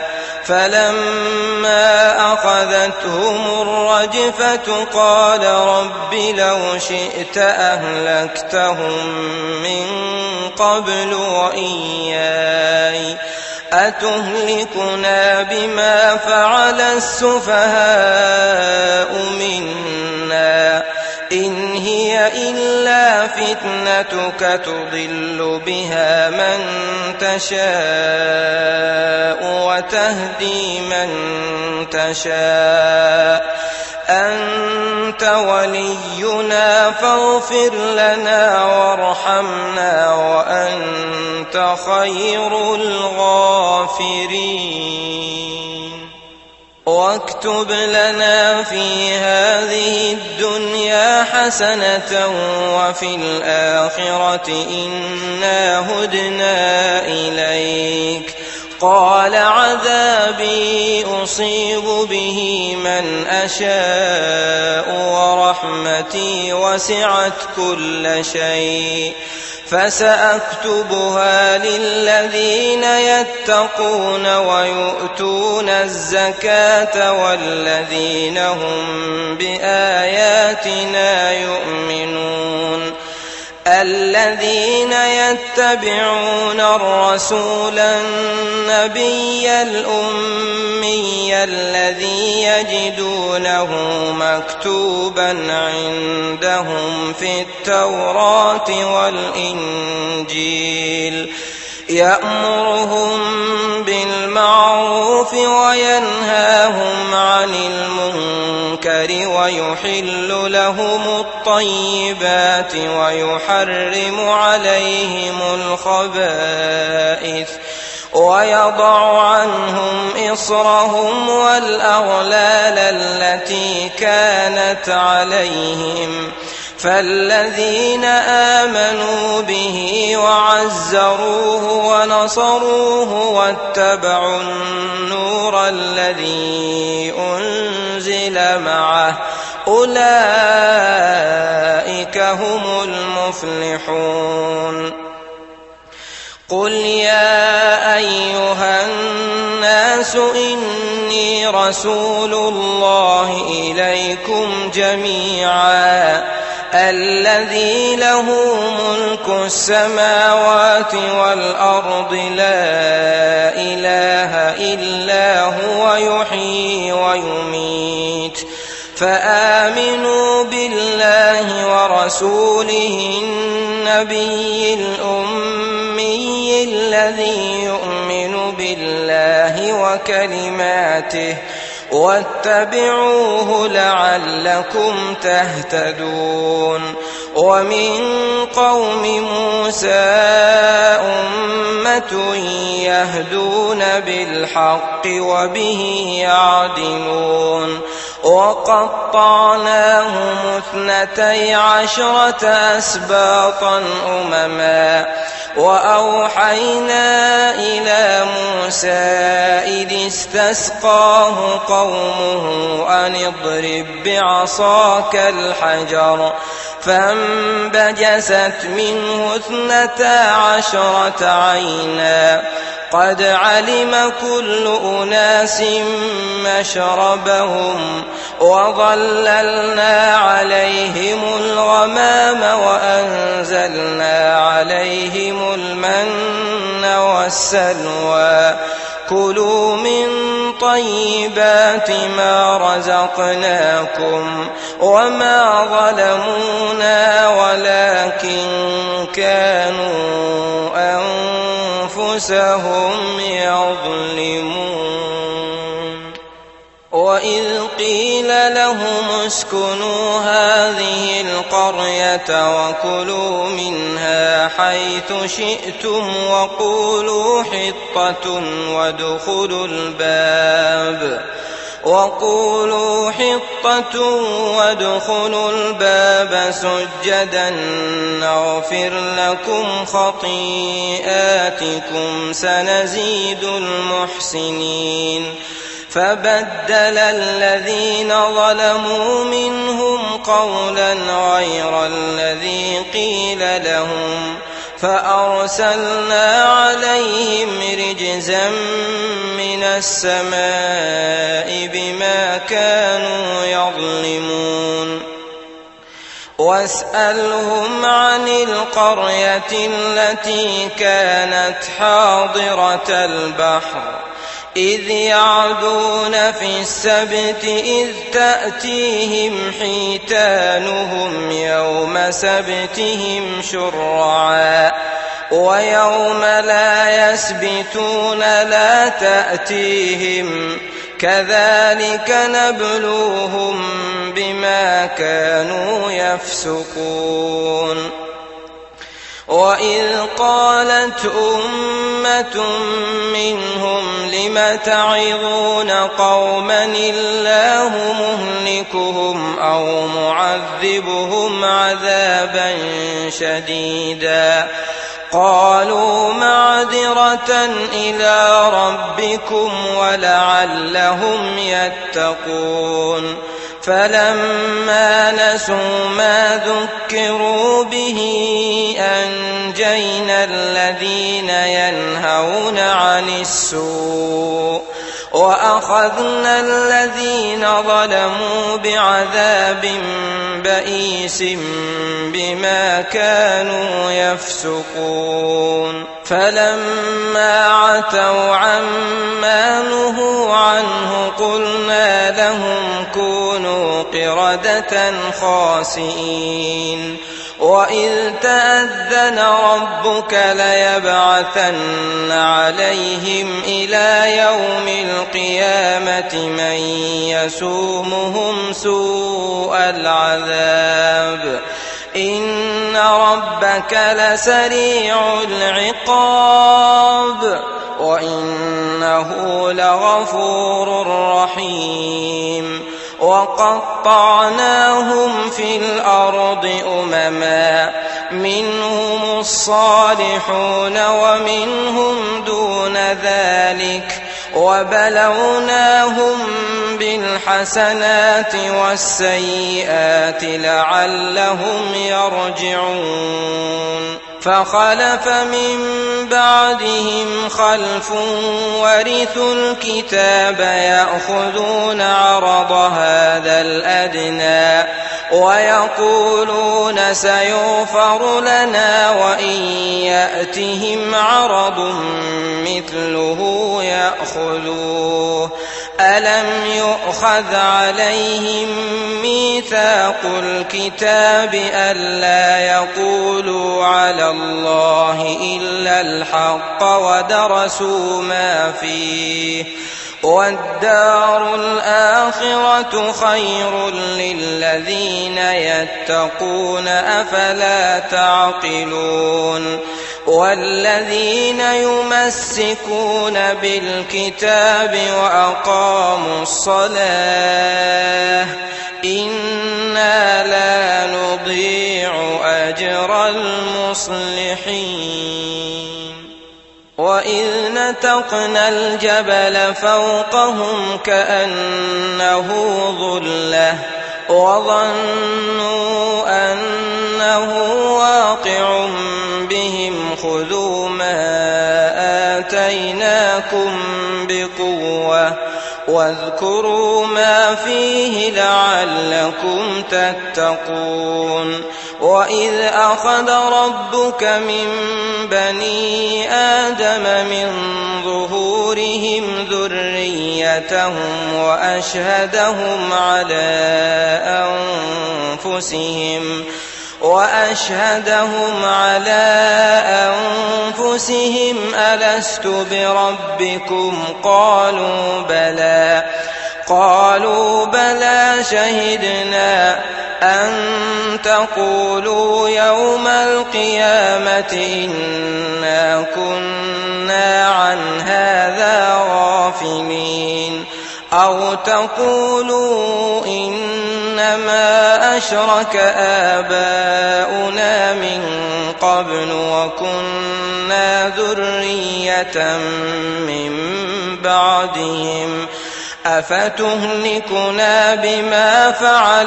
S1: فلما أخذتهم الرجفة قال رب لو شئت أهلكتهم من قبل وإياي أتهلكنا بما فعل السفهاء منا إن هي إلا فتنتك تضل بها من تشاء وتهدي من تشاء أنت ولينا فاغفر لنا وارحمنا وأنت خير الغافرين. واكتب لنا في هذه الدنيا حسنة وفي الآخرة إنا هدنا إليك. قال عذابي أصيب به من أشاء ورحمتي وسعت كل شيء فسأكتبها للذين يتقون ويؤتون الزكاة والذين هم بآياتنا يؤمنون. الذين يتبعون الرسول النبي الأمي الذي يجدونه مكتوبا عندهم في التوراة والإنجيل يأمرهم بالمعروف وينهاهم عن المنكر ويحل لهم الطيبات ويحرم عليهم الخبائث ويضع عنهم إصرهم والأغلال التي كانت عليهم. فالذين آمنوا به وعزروه ونصروه واتبعوا النور الذي أنزل معه أولئك هم المفلحون. قل يا أيها الناس إني رسول الله إليكم جميعا الذي له ملك السماوات والأرض لا إله إلا هو يحيي ويميت فآمنوا بالله ورسوله النبي الأمي الذي يؤمن بالله وكلماته واتبعوه لعلكم تهتدون ومن قوم موسى أمة يهدون بالحق وبه يعدلون وقطعناهم اثنتي عشرة أسباطا أمما وأوحينا إلى موسى إذ استسقاه قومه أن اضرب بعصاك الحجر فانبجست منه اثنتا عشرة عينا قد علم كل أناس مشربهم وظللنا عليهم الغمام وأنزلنا عليهم المن والسلوى كلوا من طيبات ما رزقناكم وما ظلمونا ولكن كانوا أنفسهم يظلمون وإذ قيل لهم اسكنوا هذه القرية وكلوا منها حيث شئتم وقولوا حطة وادخلوا الباب وقولوا حطة وادخلوا الباب سجدا نغفر لكم خطيئاتكم سنزيد المحسنين فبدل الذين ظلموا منهم قولا غير الذي قيل لهم فأرسلنا عليهم رجزا من السماء بما كانوا يظلمون واسألهم عن القرية التي كانت حاضرة البحر إذ يعدون في السبت إذ تأتيهم حيتانهم يوم سبتهم شرعا ويوم لا يسبتون لا تأتيهم كذلك نبلوهم بما كانوا يفسقون وإذ قالت أمة منهم لم تعظون قوما الله مهلكهم أو معذبهم عذابا شديدا قالوا معذرة إلى ربكم ولعلهم يتقون فلما نسوا ما ذكروا به أنجينا الذين ينهون عن السوء وأخذنا الذين ظلموا بعذاب بئيس بما كانوا يفسقون فلما عتوا عما نهوا عنه قلنا لهم كونوا قردة خاسئين وإذ تأذن ربك ليبعثن عليهم إلى يوم القيامة من يسومهم سوء العذاب إن ربك لسريع العقاب وإنه لغفور رحيم وقطعناهم في الأرض أمما منهم الصالحون ومنهم دون ذلك وبلوناهم بالحسنات والسيئات لعلهم يرجعون فخلف من بعدهم خلف ورثوا الكتاب يأخذون عرض هذا الأدنى ويقولون سيغفر لنا وإن يأتهم عرض مثله يأخذوه ألم يؤخذ عليهم ميثاق الكتاب ألا يقولوا على الله إلا الحق ودرسوا ما فيه والدار الآخرة خير للذين يتقون أفلا تعقلون والذين يمسكون بالكتاب وأقاموا الصلاة إنا لا نضيع أجر المصلحين وإذ نتقنا الجبل فوقهم كأنه ظلة وظنوا أنه واقع بهم خذوا ما آتيناكم بقوة واذكروا ما فيه لعلكم تتقون وإذ أخذ ربك من بني آدم من ظهورهم ذريتهم وأشهدهم على أنفسهم وأشهدهم على أنفسهم ألست بربكم قالوا بلى قالوا بلى شهدنا أن تقولوا يوم القيامة إنا كنا عن هذا غافلين أو تقولوا إنما أشرك آباؤنا من قبل وكنا ذرية من بعدهم أفتهلكنا بما فعل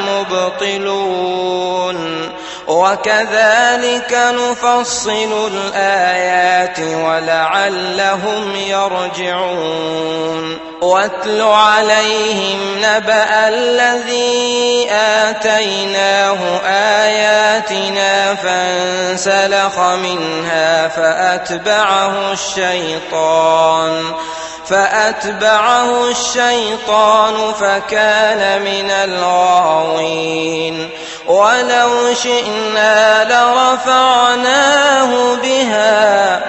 S1: المبطلون وكذلك نفصل الآيات ولعلهم يرجعون واتل عليهم نبأ الذي آتيناه آياتنا فانسلخ منها فأتبعه الشيطان فأتبعه الشيطان فكان من الغاوين ولو شئنا لرفعناه بها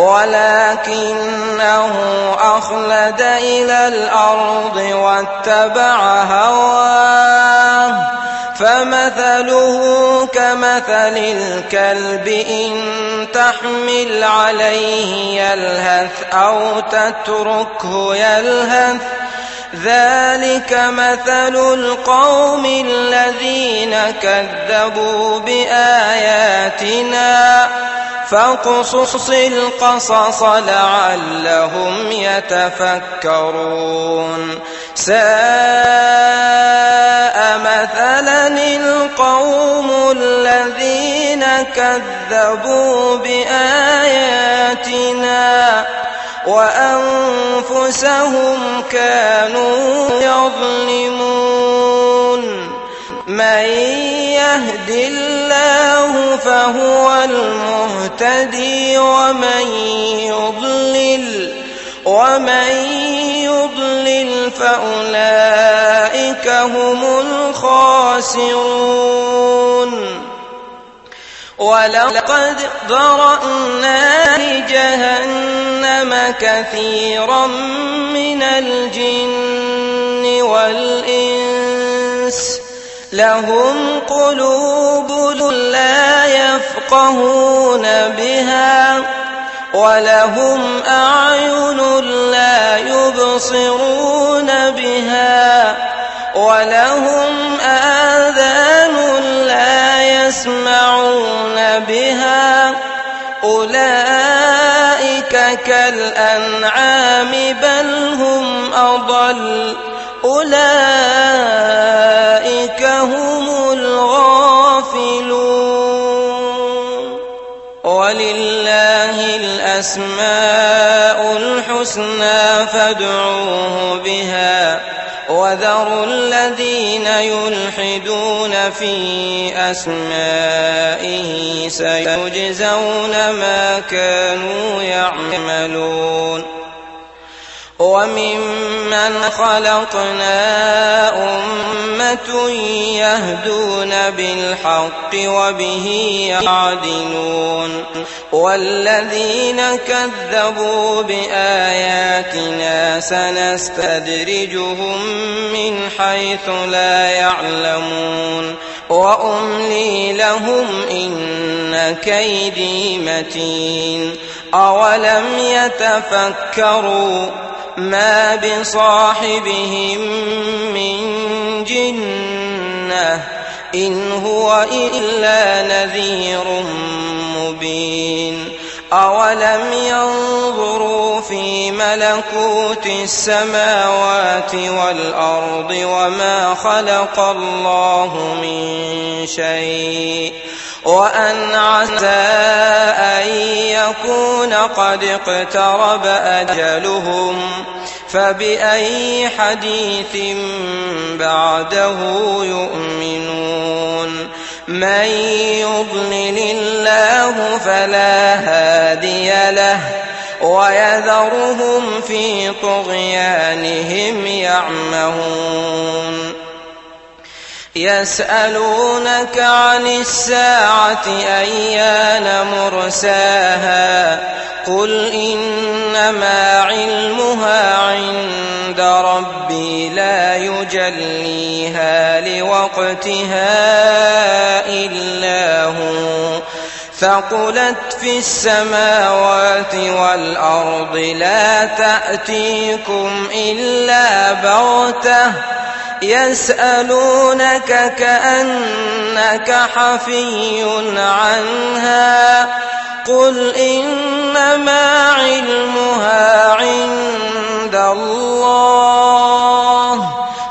S1: ولكنه أخلد إلى الأرض واتبع هواه فمثله كمثل الكلب إن تحمل عليه يلهث أو تتركه يلهث ذلك مثل القوم الذين كذبوا بآياتنا فاقصص القصص لعلهم يتفكرون ساء مثلا القوم الذين كذبوا بآياتنا وأنفسهم كانوا يظلمون من يهد الله فهو المهتدي ومن يضلل ومن يضلل فأولئك هم الخاسرون ولقد ذرأنا لجهنم كثيرا من الجن والإنس لهم قلوب لا يفقهون بها ولهم أعين لا يبصرون بها ولهم آذان لا يسمعون بها أولئك كالأنعام بل هم أضل أولئك هم الغافلون ولله الأسماء الحسنى فادعوه بها وذروا الذين يلحدون في أسمائه سيجزون ما كانوا يعملون وممن خلقنا أمة يهدون بالحق وبه يعدلون والذين كذبوا بآياتنا سنستدرجهم من حيث لا يعلمون وأملي لهم إن كيدي متين أولم يتفكروا ما بصاحبهم من جنة إن هو إلا نذير مبين أولم ينظروا في ملكوت السماوات والأرض وما خلق الله من شيء وأن عسى أن يكون قد اقترب أجلهم فبأي حديث بعده يؤمنون من يضلل الله فلا هادي له ويذرهم في طغيانهم يعمهون يسألونك عن الساعة أيان مرساها قل إنما علمها عند ربي لا يجليها لوقتها إلا هو ثقلت في السماوات والأرض لا تأتيكم إلا بغتة يسألونك كأنك حفي عنها قل إنما علمها عند الله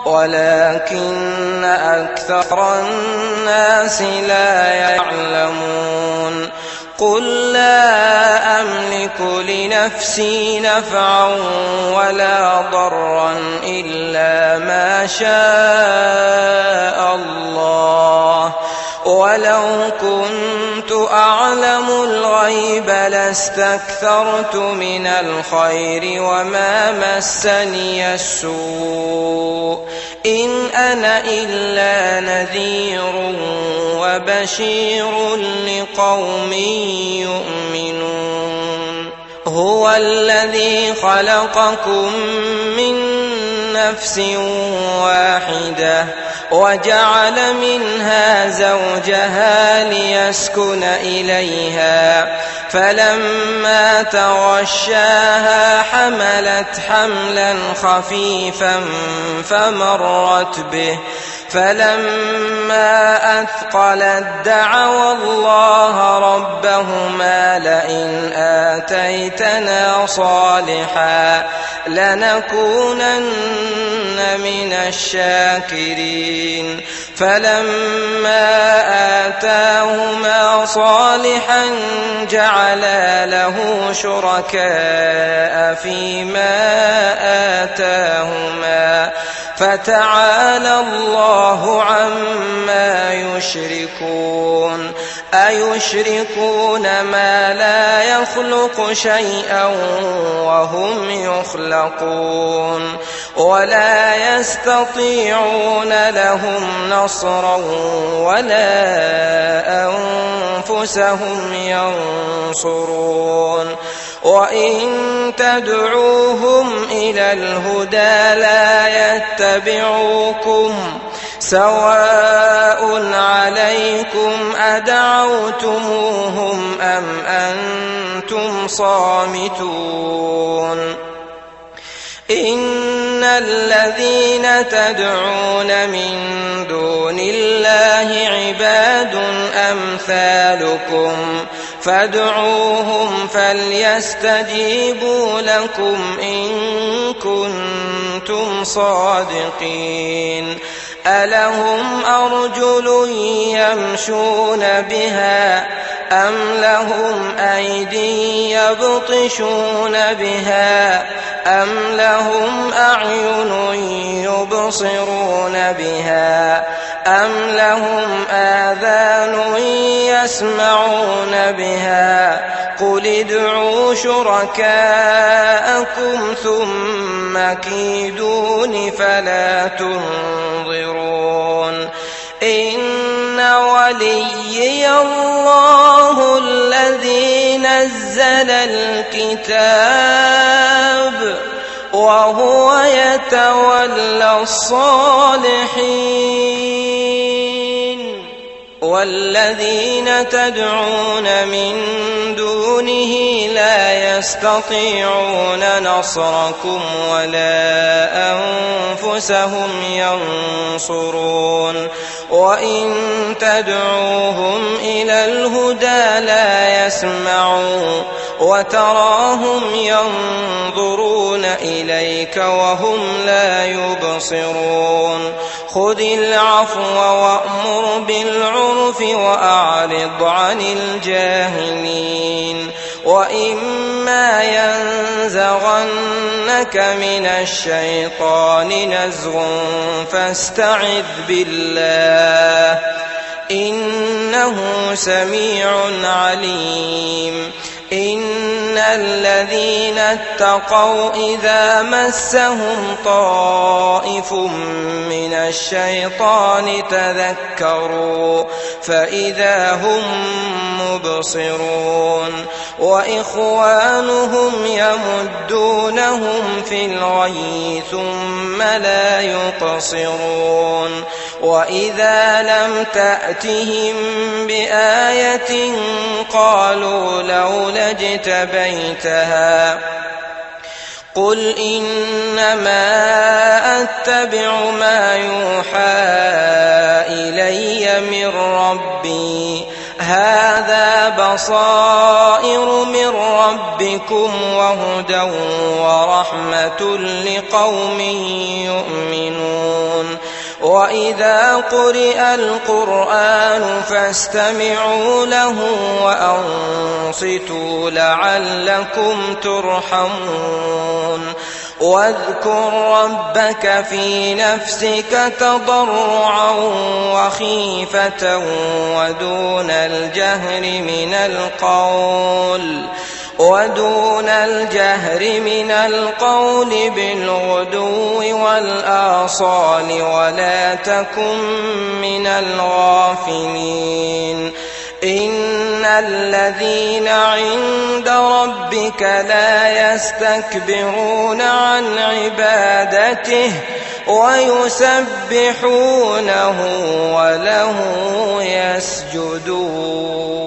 S1: ولكن أكثر الناس لا يعلمون قل لا أملك لنفسي نفعا ولا ضرا إلا ما شاء الله ولو كنت أعلم الغيب لاستكثرت من الخير وما مسني السوء إن أنا إلا نذير وبشير لقوم يؤمنون هو الذي خلقكم من نفس واحدة وجعل منها زوجها ليسكن إليها فلما تغشاها حملت حملا خفيفا فمرت به فلما أثقلت دعوا الله ربهما لئن آتيتنا صالحا لنكونن من الشاكرين فلما آتاهما صالحا جعلا له شركاء فيما آتاهما فتعالى الله عما يشركون أيشركون ما لا يخلق شيئا وهم يخلقون ولا يستطيعون لهم نصرا ولا أنفسهم ينصرون وإن تدعوهم إلى الهدى لا يتبعوكم سواء عليكم أدعوتموهم أم أنتم صامتون إن الذين تدعون من دون الله عباد أمثالكم فادعوهم فليستجيبوا لكم إن كنتم صادقين ألهم أرجل يمشون بها أم لهم أيدي يبطشون بها أم لهم أعين يبصرون بها أم لهم آذان يسمعون بها قل ادعوا شركاءكم ثم كيدون فلا تنظرون إن وليي الله الذي نزل الكتاب وهو يتولى الصالحين والذين تدعون من دونه لا يستطيعون نصركم ولا أنفسهم ينصرون وإن تدعوهم إلى الهدى لا يسمعون وتراهم ينظرون إليك وهم لا يبصرون خذ العفو وأمر بالعرف وأعرض عن الجاهلين وإما ينزغنك من الشيطان نزغ فاستعذ بالله إنه سميع عليم إن الذين اتقوا إذا مسهم طائف من الشيطان تذكروا فإذا هم مبصرون وإخوانهم يمدونهم في الغي ثم لا يقصرون وإذا لم تأتهم بآية قالوا لولا اجتبيتها قل إنما أتبع ما يوحى إلي من ربي هذا بصائر من ربكم وهدى ورحمة لقوم يؤمنون وإذا قرئ القرآن فاستمعوا له وأنصتوا لعلكم ترحمون واذكر ربك في نفسك تضرعا وخيفة ودون الجهر من القول ودون الجهر من القول بالغدو والآصال ولا تكن من الغافلين إن الذين عند ربك لا يستكبرون عن عبادته ويسبحونه وله يسجدون.